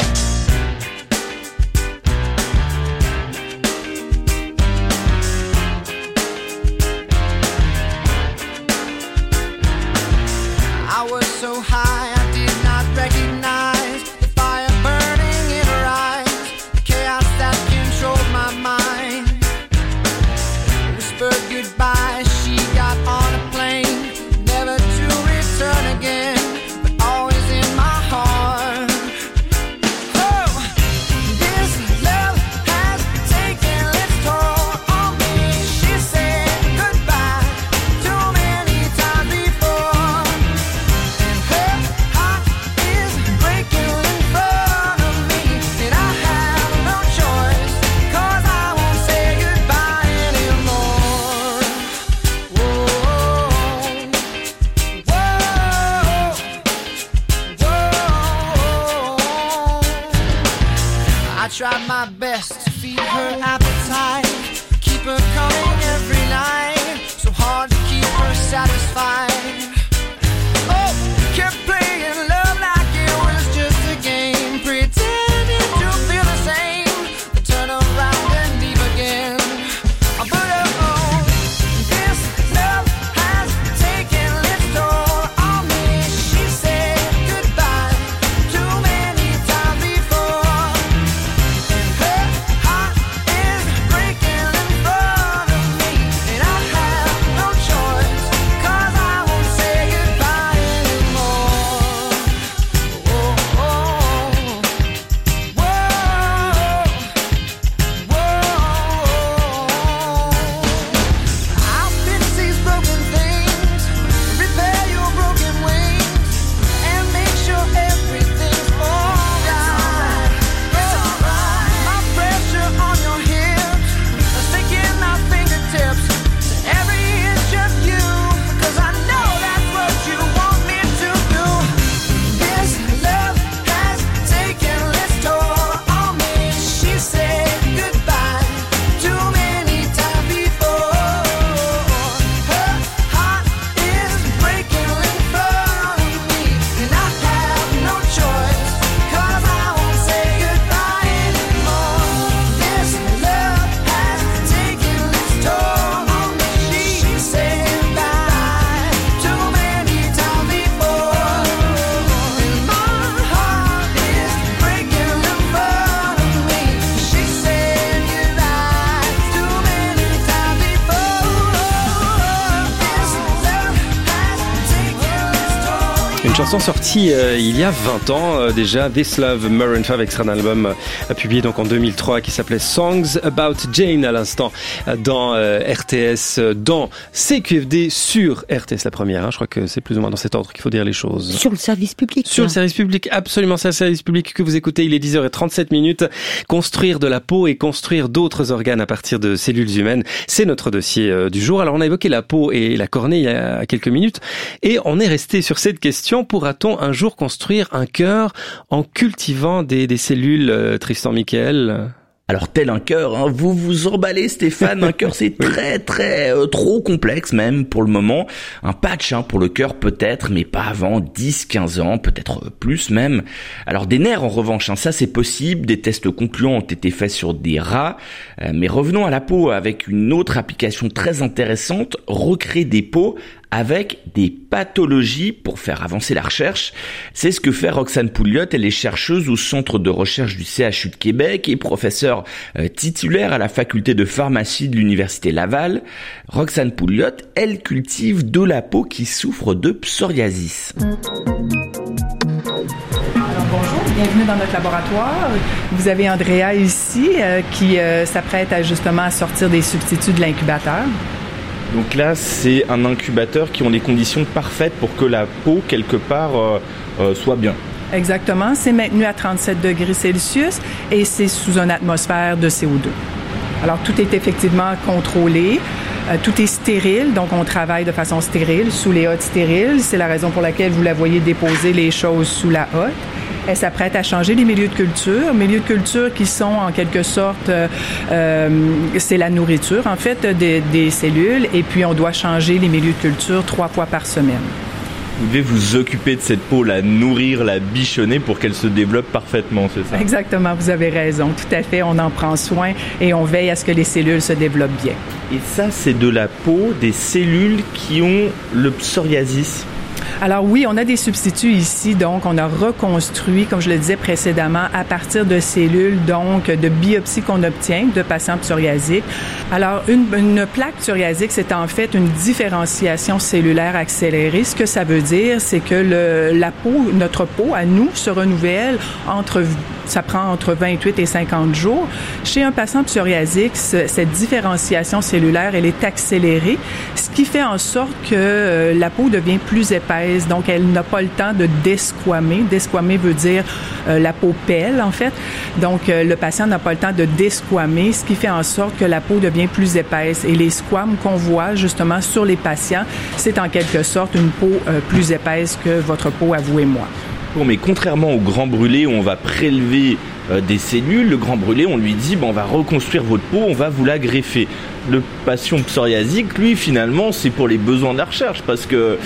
Tried my best to feed her appetite, keep her coming every night, so hard to keep her satisfied. Oh, kept playing love like it was just a game, pretending to feel the same, then turn around and leave again. But oh, this love has taken its toll on me. She said goodbye too many times before. Breaking in front of me, and I have no choice, 'cause I won't say Une chanson sortie il y a 20 ans déjà, This Love, Maroon 5, extrait d'un album publié donc en 2003 qui s'appelait Songs About Jane à l'instant dans RTS, dans CQFD sur RTS la première. Hein. Je crois que c'est plus ou moins dans cet ordre qu'il faut dire les choses. Sur le service public. Sur le service public, absolument, c'est le service public que vous écoutez. Il est 10h37. Construire de la peau et construire d'autres organes à partir de cellules humaines, c'est notre dossier du jour. Alors on a évoqué la peau et la cornée il y a quelques minutes et on est resté sur cette question. Pourra-t-on un jour construire un cœur en cultivant des cellules, Tristan Michael? Alors tel un cœur, hein, vous vous emballez Stéphane, un cœur c'est très trop complexe même pour le moment. Un patch pour le cœur peut-être, mais pas avant 10-15 ans, peut-être plus même. Alors des nerfs en revanche, ça c'est possible, des tests concluants ont été faits sur des rats. Mais revenons à la peau avec une autre application très intéressante, recréer des peaux avec des pathologies pour faire avancer la recherche. C'est ce que fait Roxane Pouliot. Elle est chercheuse au centre de recherche du CHU de Québec et professeure titulaire à la faculté de pharmacie de l'université Laval. Roxane Pouliot, elle cultive de la peau qui souffre de psoriasis. Bonjour, bienvenue dans notre laboratoire. Vous avez Andrea ici qui s'apprête justement à sortir des substituts de l'incubateur. Donc là, c'est un incubateur qui ont les conditions parfaites pour que la peau, quelque part, soit bien. Exactement. C'est maintenu à 37 degrés Celsius et c'est sous une atmosphère de CO2. Alors, tout est effectivement contrôlé. Tout est stérile, donc on travaille de façon stérile, sous les hottes stériles. C'est la raison pour laquelle vous la voyez déposer les choses sous la hotte. Elle s'apprête à changer les milieux de culture qui sont en quelque sorte, c'est la nourriture en fait des cellules, et puis on doit changer les milieux de culture 3 fois par semaine. Vous devez vous occuper de cette peau, la nourrir, la bichonner pour qu'elle se développe parfaitement, c'est ça? Exactement, vous avez raison, tout à fait, on en prend soin et on veille à ce que les cellules se développent bien. Et ça, c'est de la peau des cellules qui ont le psoriasis? Alors oui, on a des substituts ici, donc on a reconstruit, comme je le disais précédemment, à partir de cellules, donc de biopsies qu'on obtient de patients psoriasiques. Alors une plaque psoriasique, c'est en fait une différenciation cellulaire accélérée. Ce que ça veut dire, c'est que notre peau à nous se renouvelle ça prend entre 28 et 50 jours. Chez un patient psoriasique, cette différenciation cellulaire, elle est accélérée, ce qui fait en sorte que la peau devient plus épaisse. Donc, elle n'a pas le temps de desquamer. Desquamer veut dire la peau pèle, en fait. Donc, le patient n'a pas le temps de desquamer, ce qui fait en sorte que la peau devient plus épaisse. Et les squames qu'on voit, justement, sur les patients, c'est en quelque sorte une peau plus épaisse que votre peau à vous et moi. Bon, mais contrairement au grand brûlé où on va prélever des cellules, le grand brûlé, on lui dit on va reconstruire votre peau, on va vous la greffer. Le patient psoriasique, lui, finalement, c'est pour les besoins de la recherche parce que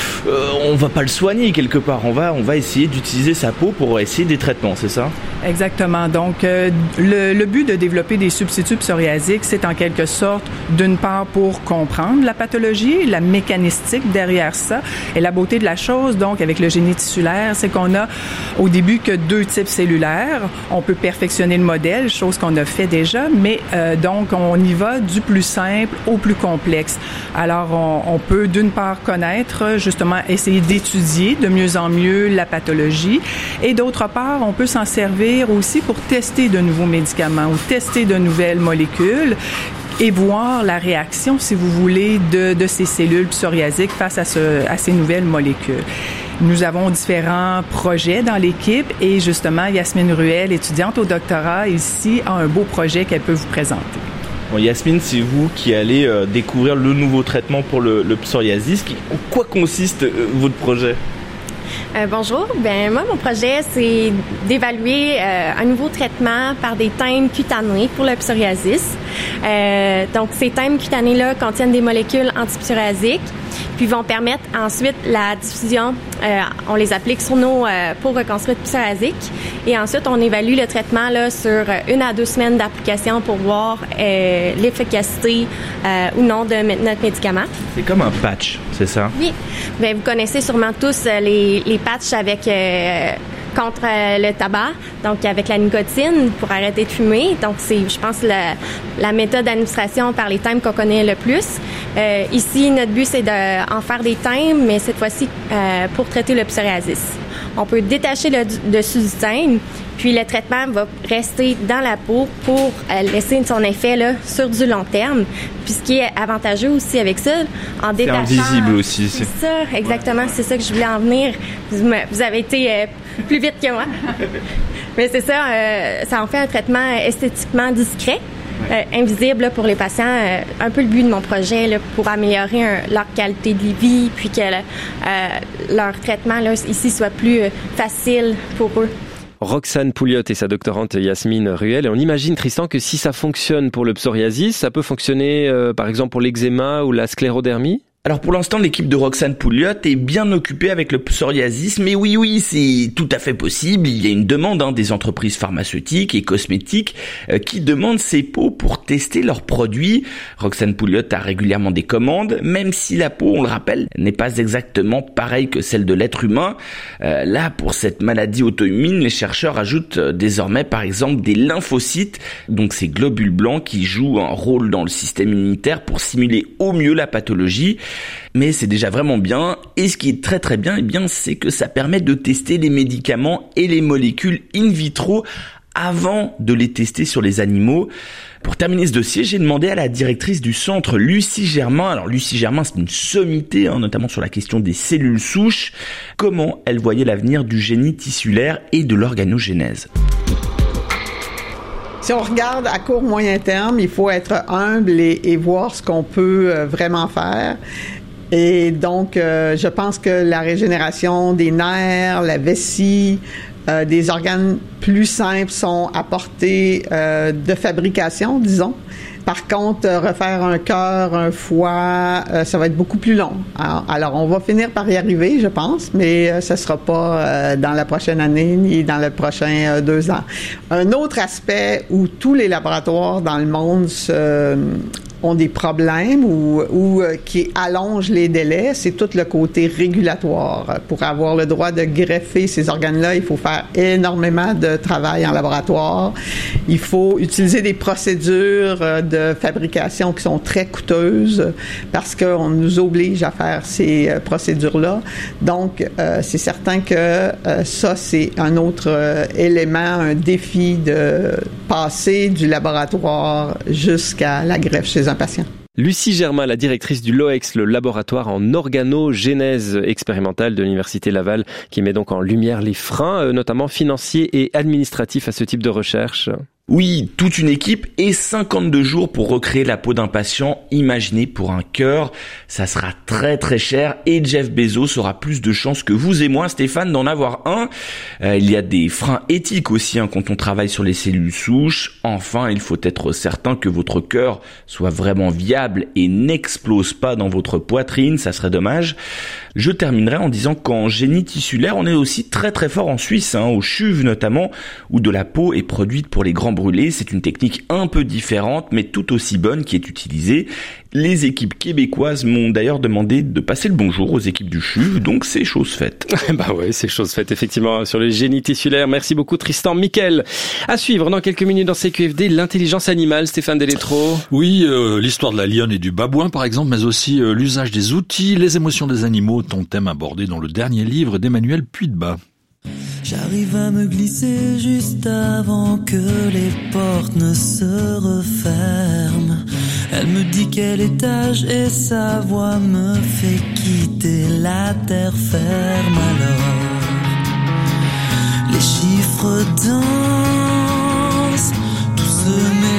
on va pas le soigner quelque part. On va essayer d'utiliser sa peau pour essayer des traitements, c'est ça? Exactement. Donc, le but de développer des substituts psoriasiques, c'est en quelque sorte, d'une part, pour comprendre la pathologie, la mécanistique derrière ça. Et la beauté de la chose, donc, avec le génie tissulaire, c'est qu'on a au début que 2 types cellulaires. On peut perfectionner le modèle, chose qu'on a fait déjà, mais donc, on y va du plus simple au plus complexe. Alors, on peut d'une part connaître, justement, essayer d'étudier de mieux en mieux la pathologie, et d'autre part, on peut s'en servir aussi pour tester de nouveaux médicaments ou tester de nouvelles molécules et voir la réaction, si vous voulez, de ces cellules psoriasiques face à ces nouvelles molécules. Nous avons différents projets dans l'équipe et justement, Yasmine Ruel, étudiante au doctorat ici, a un beau projet qu'elle peut vous présenter. Bon, Yasmine, c'est vous qui allez découvrir le nouveau traitement pour le psoriasis. En quoi consiste votre projet? Bonjour. Moi, mon projet, c'est d'évaluer un nouveau traitement par des thèmes cutanés pour le psoriasis. Donc, ces thèmes cutanés-là contiennent des molécules antipsoriasiques, puis vont permettre ensuite la diffusion. On les applique sur nos peaux reconstruites psoriasiques, et ensuite, on évalue le traitement là sur 1 à 2 semaines d'application pour voir l'efficacité ou non de notre médicament. C'est comme un patch, c'est ça? Oui. Bien, vous connaissez sûrement tous les patchs avec contre le tabac, donc avec la nicotine pour arrêter de fumer. Donc, c'est, je pense, la méthode d'administration par les thèmes qu'on connaît le plus. Ici, notre but, c'est d'en faire des thèmes, mais cette fois-ci pour traiter le psoriasis. On peut détacher le dessus du teint, puis le traitement va rester dans la peau pour laisser son effet là, sur du long terme. Puis ce qui est avantageux aussi avec ça, en détachant... C'est invisible aussi. C'est ça, exactement, c'est ça que je voulais en venir. Vous avez été plus vite que moi. Mais c'est ça, ça en fait un traitement esthétiquement discret. Invisible là, pour les patients, un peu le but de mon projet là, pour améliorer leur qualité de vie, puis que leur traitement là, ici soit plus facile pour eux. Roxane Pouliot et sa doctorante Yasmine Ruel. Et on imagine, Tristan, que si ça fonctionne pour le psoriasis, ça peut fonctionner par exemple pour l'eczéma ou la sclérodermie ? Alors pour l'instant, l'équipe de Roxane Pouliot est bien occupée avec le psoriasis, mais oui, c'est tout à fait possible. Il y a une demande des entreprises pharmaceutiques et cosmétiques qui demandent ces peaux pour tester leurs produits. Roxane Pouliot a régulièrement des commandes, même si la peau, on le rappelle, n'est pas exactement pareille que celle de l'être humain. Là, pour cette maladie auto-immune, les chercheurs ajoutent désormais par exemple des lymphocytes, donc ces globules blancs qui jouent un rôle dans le système immunitaire pour simuler au mieux la pathologie. Mais c'est déjà vraiment bien, et ce qui est très très bien, c'est que ça permet de tester les médicaments et les molécules in vitro avant de les tester sur les animaux. Pour terminer ce dossier, j'ai demandé à la directrice du centre, Lucie Germain. Alors Lucie Germain, c'est une sommité, notamment sur la question des cellules souches, comment elle voyait l'avenir du génie tissulaire et de l'organogénèse. Si on regarde à court moyen terme, il faut être humble et voir ce qu'on peut vraiment faire. Et donc, je pense que la régénération des nerfs, la vessie, des organes plus simples sont à portée de fabrication, disons. Par contre, refaire un cœur, un foie, ça va être beaucoup plus long. Alors, on va finir par y arriver, je pense, mais ça sera pas dans la prochaine année ni dans les prochains 2 ans. Un autre aspect où tous les laboratoires dans le monde ont des problèmes ou qui allongent les délais, c'est tout le côté régulatoire. Pour avoir le droit de greffer ces organes-là, il faut faire énormément de travail en laboratoire. Il faut utiliser des procédures de fabrication qui sont très coûteuses parce qu'on nous oblige à faire ces procédures-là. Donc, c'est certain que ça, c'est un autre élément, un défi de passer du laboratoire jusqu'à la greffe chez un patient. Lucie Germain, la directrice du LOEX, le laboratoire en organogénèse expérimentale de l'Université Laval, qui met donc en lumière les freins, notamment financiers et administratifs à ce type de recherche. Oui, toute une équipe et 52 jours pour recréer la peau d'un patient. Imaginez pour un cœur, ça sera très très cher et Jeff Bezos aura plus de chances que vous et moi, Stéphane, d'en avoir un. Il y a des freins éthiques aussi quand on travaille sur les cellules souches. Enfin, il faut être certain que votre cœur soit vraiment viable et n'explose pas dans votre poitrine, ça serait dommage. Je terminerai en disant qu'en génie tissulaire, on est aussi très très fort en Suisse, au CHUV notamment, où de la peau est produite pour les grands brûlés. C'est une technique un peu différente, mais tout aussi bonne qui est utilisée. Les équipes québécoises m'ont d'ailleurs demandé de passer le bonjour aux équipes du CHUV, donc c'est chose faite. Bah ouais, c'est chose faite effectivement sur le génie tissulaire. Merci beaucoup Tristan. Mickaël, à suivre dans quelques minutes dans CQFD, l'intelligence animale, Stéphane Delétro. Oui, l'histoire de la lionne et du babouin par exemple, mais aussi l'usage des outils, les émotions des animaux, ton thème abordé dans le dernier livre d'Emmanuel Puydebas. J'arrive à me glisser juste avant que les portes ne se referment. Elle me dit quel étage et sa voix me fait quitter la terre ferme. Alors, les chiffres dansent, tout se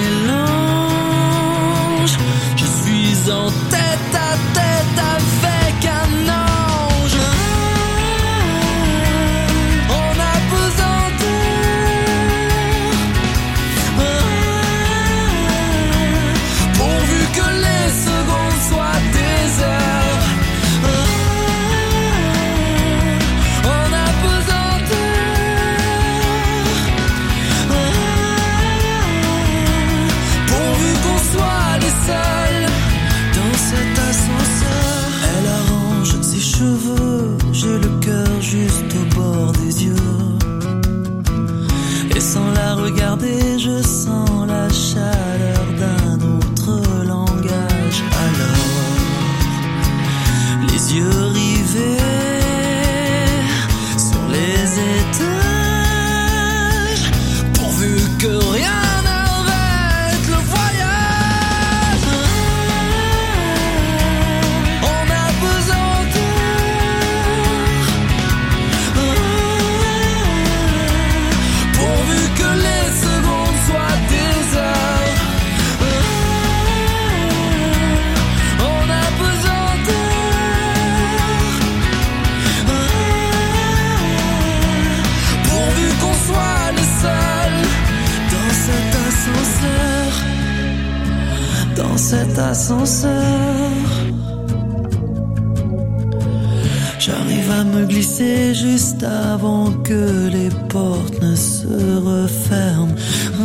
mélange. Je suis en tête à tête avec un ange. J'ai le cœur juste au bord des yeux. Et sans la regarder, je sens la chaleur d'un autre langage. Alors, les yeux rivés cet ascenseur. J'arrive à me glisser juste avant que les portes ne se referment.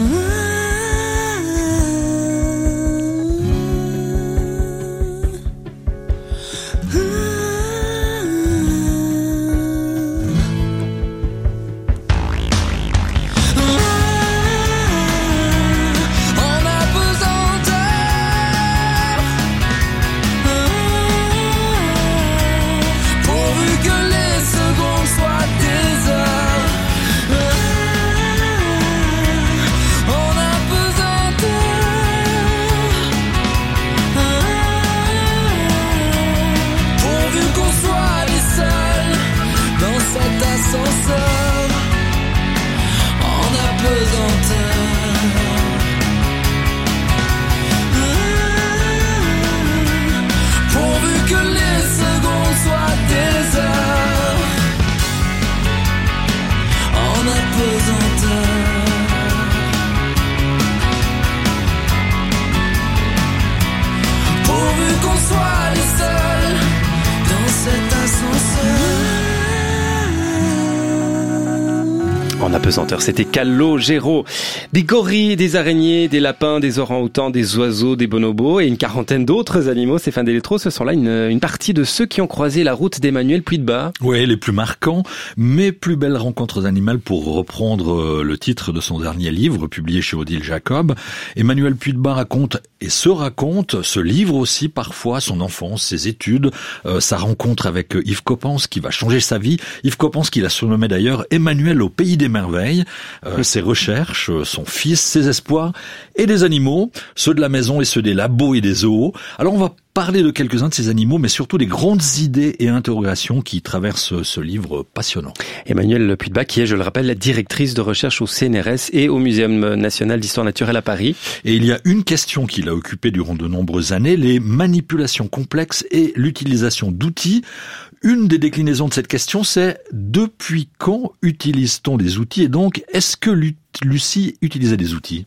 En apesanteur, c'était Calogero. Des gorilles, des araignées, des lapins, des orang-outans, des oiseaux, des bonobos et une quarantaine d'autres animaux. Stéphane Delétro, ce sont là une partie de ceux qui ont croisé la route d'Emmanuel Puydebas. Oui, les plus marquants, mes plus belles rencontres animales, pour reprendre le titre de son dernier livre, publié chez Odile Jacob. Emmanuel Puydebas raconte et se livre aussi parfois son enfance, ses études, sa rencontre avec Yves Coppens qui va changer sa vie. Yves Coppens qui l'a surnommé d'ailleurs Emmanuel au pays des merveilles, ses recherches, son fils, ses espoirs et des animaux, ceux de la maison et ceux des labos et des zoos. Alors on va parler de quelques-uns de ces animaux, mais surtout des grandes idées et interrogations qui traversent ce livre passionnant. Emmanuel Puydebas, qui est, je le rappelle, la directrice de recherche au CNRS et au Muséum national d'histoire naturelle à Paris. Et il y a une question qui l'a occupé durant de nombreuses années, les manipulations complexes et l'utilisation d'outils. Une des déclinaisons de cette question, c'est depuis quand utilise-t-on des outils? Et donc, est-ce que Lucie utilisait des outils?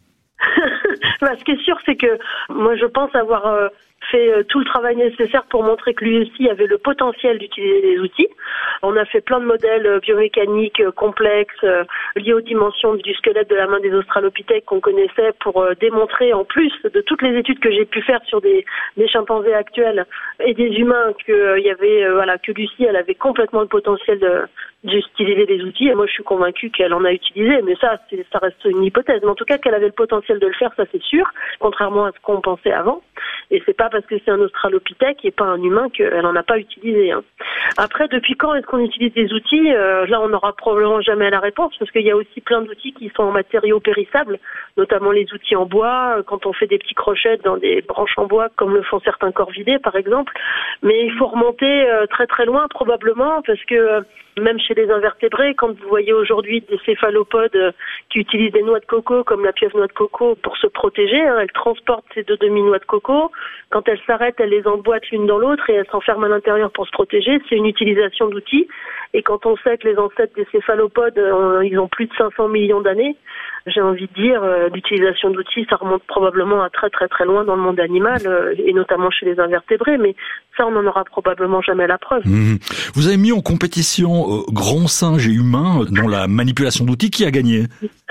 Ce qui est sûr, c'est que moi, je pense avoir fait tout le travail nécessaire pour montrer que lui aussi avait le potentiel d'utiliser des outils. On a fait plein de modèles biomécaniques complexes liés aux dimensions du squelette de la main des australopithèques qu'on connaissait pour démontrer, en plus de toutes les études que j'ai pu faire sur des chimpanzés actuels et des humains, que Lucie, elle avait complètement le potentiel d'utiliser des outils. Et moi, je suis convaincue qu'elle en a utilisé, mais ça reste une hypothèse. Mais en tout cas, qu'elle avait le potentiel de le faire, ça c'est sûr, contrairement à ce qu'on pensait avant. Et c'est pas parce que c'est un australopithèque et pas un humain qu'elle en a pas utilisé. Après, depuis quand est-ce qu'on utilise des outils? Là, on n'aura probablement jamais la réponse, parce qu'il y a aussi plein d'outils qui sont en matériaux périssables, notamment les outils en bois, quand on fait des petits crochets dans des branches en bois, comme le font certains corvidés, par exemple. Mais il faut remonter très très loin, probablement, parce que même chez les invertébrés, quand vous voyez aujourd'hui des céphalopodes qui utilisent des noix de coco, comme la pieuvre noix de coco, pour se protéger, elles transportent ces deux demi-noix de coco. Quand elles s'arrêtent, elles les emboîtent l'une dans l'autre et elles s'enferment à l'intérieur pour se protéger. C'est une utilisation d'outils. Et quand on sait que les ancêtres des céphalopodes, ils ont plus de 500 millions d'années, j'ai envie de dire, l'utilisation d'outils, ça remonte probablement à très très très loin dans le monde animal, et notamment chez les invertébrés, mais ça, on n'en aura probablement jamais la preuve. Vous avez mis en compétition grands singes et humains dans la manipulation d'outils. Qui a gagné?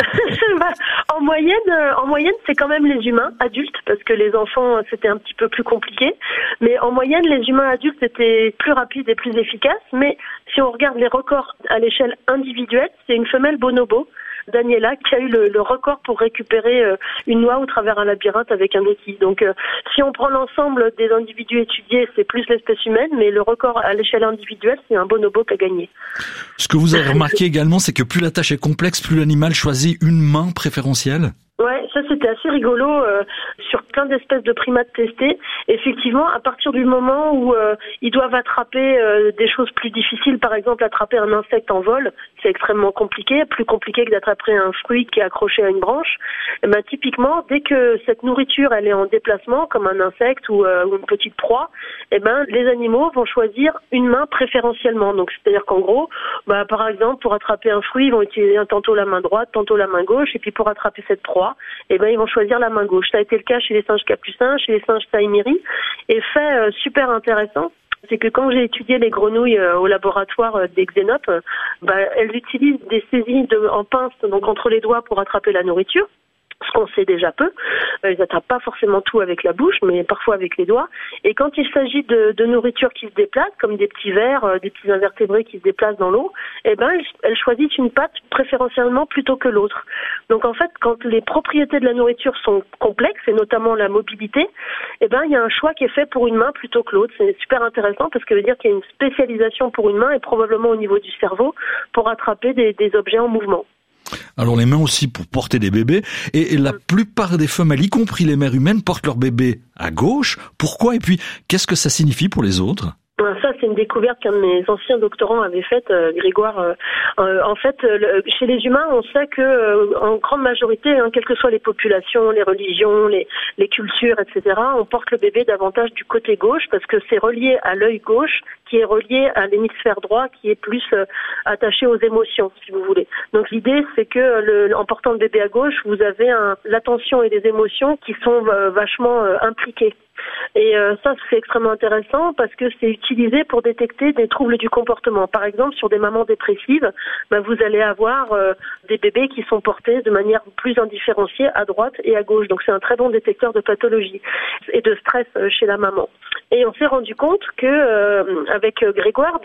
En moyenne, c'est quand même les humains adultes, parce que les enfants, c'était un petit peu plus compliqué. Mais en moyenne, les humains adultes étaient plus rapides et plus efficaces. Mais si on regarde les records à l'échelle individuelle, c'est une femelle bonobo, Daniela, qui a eu le record pour récupérer une noix au travers un labyrinthe avec un outil. Donc, si on prend l'ensemble des individus étudiés, c'est plus l'espèce humaine, mais le record à l'échelle individuelle, c'est un bonobo qui a gagné. Ce que vous avez remarqué également, c'est que plus la tâche est complexe, plus l'animal choisit une main préférentielle. Ouais, ça c'était assez rigolo sur plein d'espèces de primates testées. Effectivement, à partir du moment où ils doivent attraper des choses plus difficiles, par exemple attraper un insecte en vol, c'est extrêmement compliqué, plus compliqué que d'attraper un fruit qui est accroché à une branche. Et ben typiquement, dès que cette nourriture elle est en déplacement, comme un insecte ou une petite proie, et ben les animaux vont choisir une main préférentiellement. Donc c'est-à-dire qu'en gros, par exemple, pour attraper un fruit, ils vont utiliser tantôt la main droite, tantôt la main gauche, et puis pour attraper cette proie, et ben ils vont choisir la main gauche. Ça a été le cas chez les singes capucins, chez les singes saïmiri. Et fait super intéressant, c'est que quand j'ai étudié les grenouilles au laboratoire des Xénopes, elles utilisent des saisies en pince, donc entre les doigts, pour attraper la nourriture. Ce qu'on sait déjà peu. Ils n'attrapent pas forcément tout avec la bouche, mais parfois avec les doigts. Et quand il s'agit de nourriture qui se déplace, comme des petits vers, des petits invertébrés qui se déplacent dans l'eau, elles choisissent une patte préférentiellement plutôt que l'autre. Donc en fait, quand les propriétés de la nourriture sont complexes, et notamment la mobilité, il y a un choix qui est fait pour une main plutôt que l'autre. C'est super intéressant parce que ça veut dire qu'il y a une spécialisation pour une main et probablement au niveau du cerveau pour attraper des objets en mouvement. Alors les mains aussi pour porter des bébés, et la plupart des femelles, y compris les mères humaines, portent leur bébé à gauche. Pourquoi? Et puis, qu'est-ce que ça signifie pour les autres? Ça, c'est une découverte qu'un de mes anciens doctorants avait faite, Grégoire. En fait, chez les humains, on sait que en grande majorité, quelles que soient les populations, les religions, les cultures, etc., on porte le bébé davantage du côté gauche parce que c'est relié à l'œil gauche qui est relié à l'hémisphère droit qui est plus attaché aux émotions, si vous voulez. Donc l'idée, c'est que en portant le bébé à gauche, vous avez l'attention et les émotions qui sont vachement impliquées. Et ça, c'est extrêmement intéressant parce que c'est utilisé pour détecter des troubles du comportement. Par exemple, sur des mamans dépressives, vous allez avoir des bébés qui sont portés de manière plus indifférenciée à droite et à gauche. Donc c'est un très bon détecteur de pathologie et de stress chez la maman. Et on s'est rendu compte que avec Grégoire,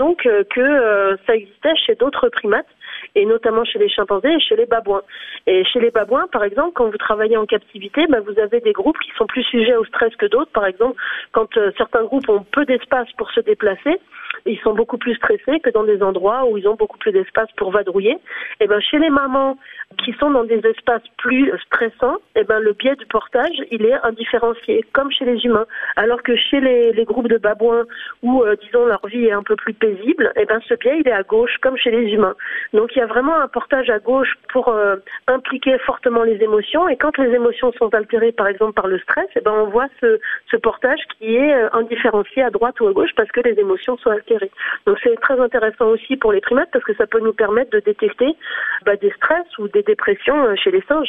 que ça existait chez d'autres primates, et notamment chez les chimpanzés et chez les babouins. Et chez les babouins, par exemple, quand vous travaillez en captivité, vous avez des groupes qui sont plus sujets au stress que d'autres. Par exemple, quand certains groupes ont peu d'espace pour se déplacer, ils sont beaucoup plus stressés que dans des endroits où ils ont beaucoup plus d'espace pour vadrouiller. Et chez les mamans qui sont dans des espaces plus stressants, le biais du portage, il est indifférencié, comme chez les humains. Alors que chez les groupes de babouins où, disons, leur vie est un peu plus paisible, ce biais, il est à gauche, comme chez les humains. Donc il y a vraiment un portage à gauche pour impliquer fortement les émotions. Et quand les émotions sont altérées, par exemple par le stress, on voit ce portage qui est indifférencié à droite ou à gauche parce que les émotions sont altérées. Donc c'est très intéressant aussi pour les primates parce que ça peut nous permettre de détecter des stress ou des dépressions chez les singes.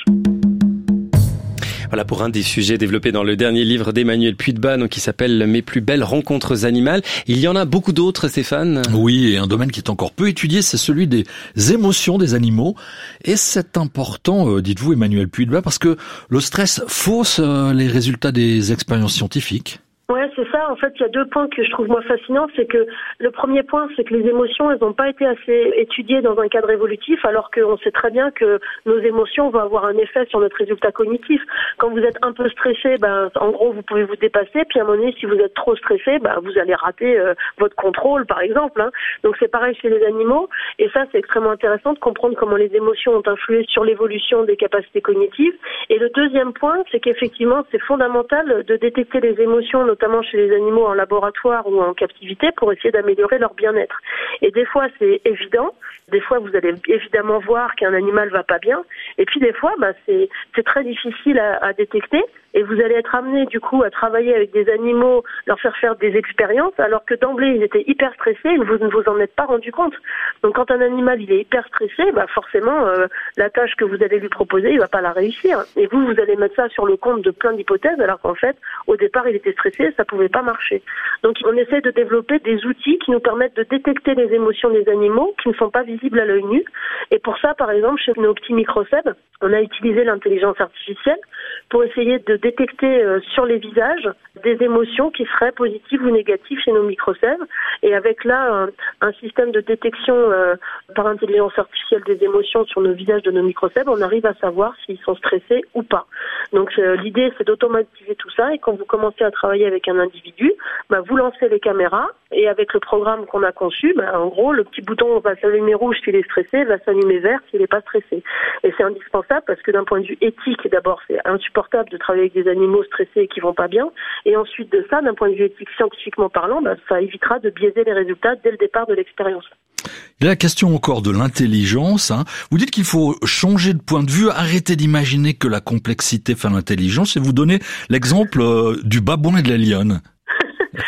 Voilà pour un des sujets développés dans le dernier livre d'Emmanuel Puydebas, qui s'appelle Mes plus belles rencontres animales. Il y en a beaucoup d'autres, Stéphane. Oui, et un domaine qui est encore peu étudié, c'est celui des émotions des animaux. Et c'est important, dites-vous, Emmanuel Puydebas, parce que le stress fausse les résultats des expériences scientifiques. Ouais, c'est ça. En fait, il y a deux points que je trouve moi fascinants. C'est que le premier point, c'est que les émotions, elles n'ont pas été assez étudiées dans un cadre évolutif, alors qu'on sait très bien que nos émotions vont avoir un effet sur notre résultat cognitif. Quand vous êtes un peu stressé, en gros, vous pouvez vous dépasser. Puis à un moment donné, si vous êtes trop stressé, vous allez rater votre contrôle, par exemple. Donc c'est pareil chez les animaux. Et ça, c'est extrêmement intéressant de comprendre comment les émotions ont influé sur l'évolution des capacités cognitives. Et le deuxième point, c'est qu'effectivement, c'est fondamental de détecter les émotions, notamment chez les animaux en laboratoire ou en captivité, pour essayer d'améliorer leur bien-être. Et des fois, c'est évident. Des fois, vous allez évidemment voir qu'un animal va pas bien. Et puis, des fois, c'est très difficile à détecter. Et vous allez être amené, du coup, à travailler avec des animaux, leur faire des expériences, alors que d'emblée, ils étaient hyper stressés et vous ne vous en êtes pas rendu compte. Donc, quand un animal, il est hyper stressé, forcément, la tâche que vous allez lui proposer, il va pas la réussir. Et vous allez mettre ça sur le compte de plein d'hypothèses, alors qu'en fait, au départ, il était stressé, ça pouvait pas marcher. Donc, on essaie de développer des outils qui nous permettent de détecter les émotions des animaux qui ne sont pas visibles à l'œil nu. Et pour ça, par exemple, chez nos petits microcèbes, on a utilisé l'intelligence artificielle pour essayer de détecter sur les visages des émotions qui seraient positives ou négatives chez nos microcèbes. Et avec là un système de détection par intelligence artificielle des émotions sur nos visages de nos microcèbes, on arrive à savoir s'ils sont stressés ou pas. Donc l'idée, c'est d'automatiser tout ça. Et quand vous commencez à travailler avec un individu, vous lancez les caméras. Et avec le programme qu'on a conçu, en gros, le petit bouton va s'allumer rouge s'il est stressé, va s'allumer vert s'il n'est pas stressé. Et c'est indispensable parce que d'un point de vue éthique, d'abord, c'est insupportable de travailler avec des animaux stressés et qui vont pas bien. Et ensuite de ça, d'un point de vue éthique, scientifiquement parlant, ça évitera de biaiser les résultats dès le départ de l'expérience. Il y a la question encore de l'intelligence. Vous dites qu'il faut changer de point de vue, arrêter d'imaginer que la complexité fait l'intelligence, et vous donnez l'exemple du babouin et de la lionne. Ça,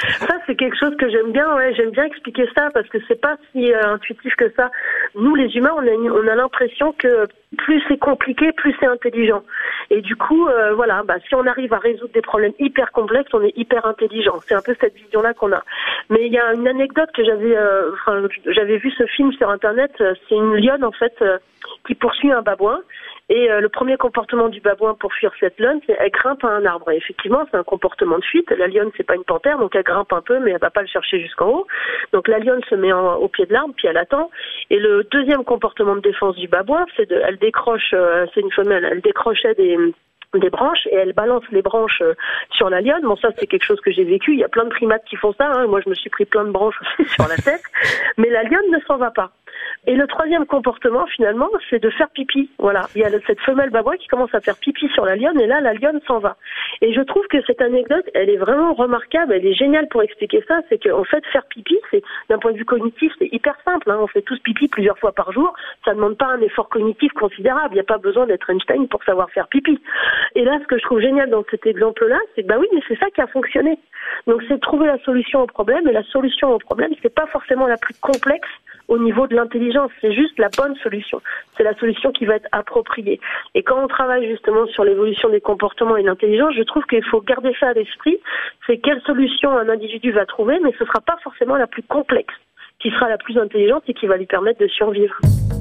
c'est quelque chose que j'aime bien. Ouais, j'aime bien expliquer ça parce que c'est pas si intuitif que ça. Nous, les humains, on a l'impression que plus c'est compliqué, plus c'est intelligent. Et du coup, si on arrive à résoudre des problèmes hyper complexes, on est hyper intelligent. C'est un peu cette vision-là qu'on a. Mais il y a une anecdote que j'avais vu ce film sur Internet. C'est une lionne en fait qui poursuit un babouin. Et le premier comportement du babouin pour fuir cette lionne, c'est elle grimpe à un arbre. Et effectivement, c'est un comportement de fuite. La lionne, c'est pas une panthère, donc elle grimpe un peu, mais elle va pas le chercher jusqu'en haut. Donc la lionne se met au pied de l'arbre, puis elle attend. Et le deuxième comportement de défense du babouin, elle décroche, c'est une femelle, elle décrochait des branches et elle balance les branches sur la lionne. Bon, ça, c'est quelque chose que j'ai vécu. Il y a plein de primates qui font ça. Moi, je me suis pris plein de branches aussi sur la tête. Mais la lionne ne s'en va pas. Et le troisième comportement, finalement, c'est de faire pipi. Voilà. Il y a cette femelle babouin qui commence à faire pipi sur la lionne et là, la lionne s'en va. Et je trouve que cette anecdote, elle est vraiment remarquable. Elle est géniale pour expliquer ça. C'est qu'en fait, faire pipi, c'est, d'un point de vue cognitif, c'est hyper simple. On fait tous pipi plusieurs fois par jour. Ça ne demande pas un effort cognitif considérable. Il n'y a pas besoin d'être Einstein pour savoir faire pipi. Et là, ce que je trouve génial dans cet exemple-là, c'est que, oui, mais c'est ça qui a fonctionné. Donc, c'est de trouver la solution au problème. Et la solution au problème, c'est pas forcément la plus complexe au niveau de l'intelligence, c'est juste la bonne solution. C'est la solution qui va être appropriée. Et quand on travaille justement sur l'évolution des comportements et l'intelligence, je trouve qu'il faut garder ça à l'esprit. C'est quelle solution un individu va trouver, mais ce sera pas forcément la plus complexe, qui sera la plus intelligente et qui va lui permettre de survivre.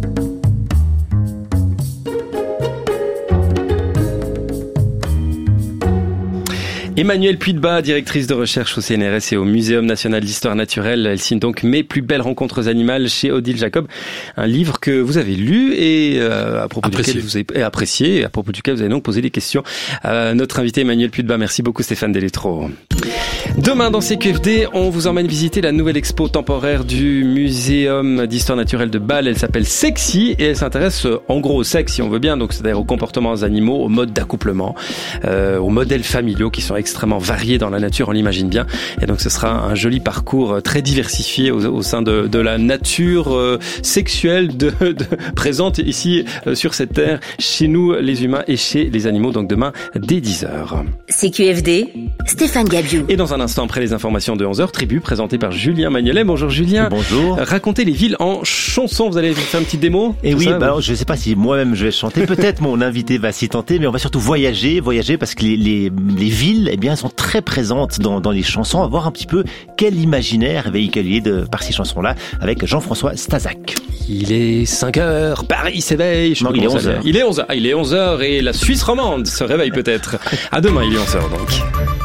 Emmanuelle Puydebas, directrice de recherche au CNRS et au Muséum national d'histoire naturelle. Elle signe donc Mes plus belles rencontres animales chez Odile Jacob. Un livre que vous avez lu et à propos duquel vous avez apprécié, et à propos duquel vous avez donc posé des questions à notre invité Emmanuelle Puydebas. Merci beaucoup Stéphane Delétro. Demain dans CQFD, on vous emmène visiter la nouvelle expo temporaire du Muséum d'histoire naturelle de Bâle. Elle s'appelle Sexy et elle s'intéresse en gros au sexe si on veut bien, donc c'est-à-dire aux comportements animaux, aux modes d'accouplement, aux modèles familiaux qui sont extrêmement variés dans la nature, on l'imagine bien. Et donc ce sera un joli parcours très diversifié au sein de la nature sexuelle présente ici sur cette terre, chez nous les humains et chez les animaux, donc demain dès 10h. CQFD, Stéphane Gabiou. Et dans un instant après les informations de 11h, Tribu présentée par Julien Magnolet. Bonjour Julien. Bonjour. Racontez les villes en chanson. Vous allez faire une petite démo? Et oui, alors, je ne sais pas si moi-même je vais chanter. Peut-être mon invité va s'y tenter, mais on va surtout voyager parce que les villes, eh bien, sont très présentes dans les chansons. On va voir un petit peu quel imaginaire est véhiculé par ces chansons-là avec Jean-François Stazac. Il est 5h, Paris s'éveille. Non, il est 11h. Il est 11h et la Suisse romande se réveille peut-être. À demain, il est 11h donc.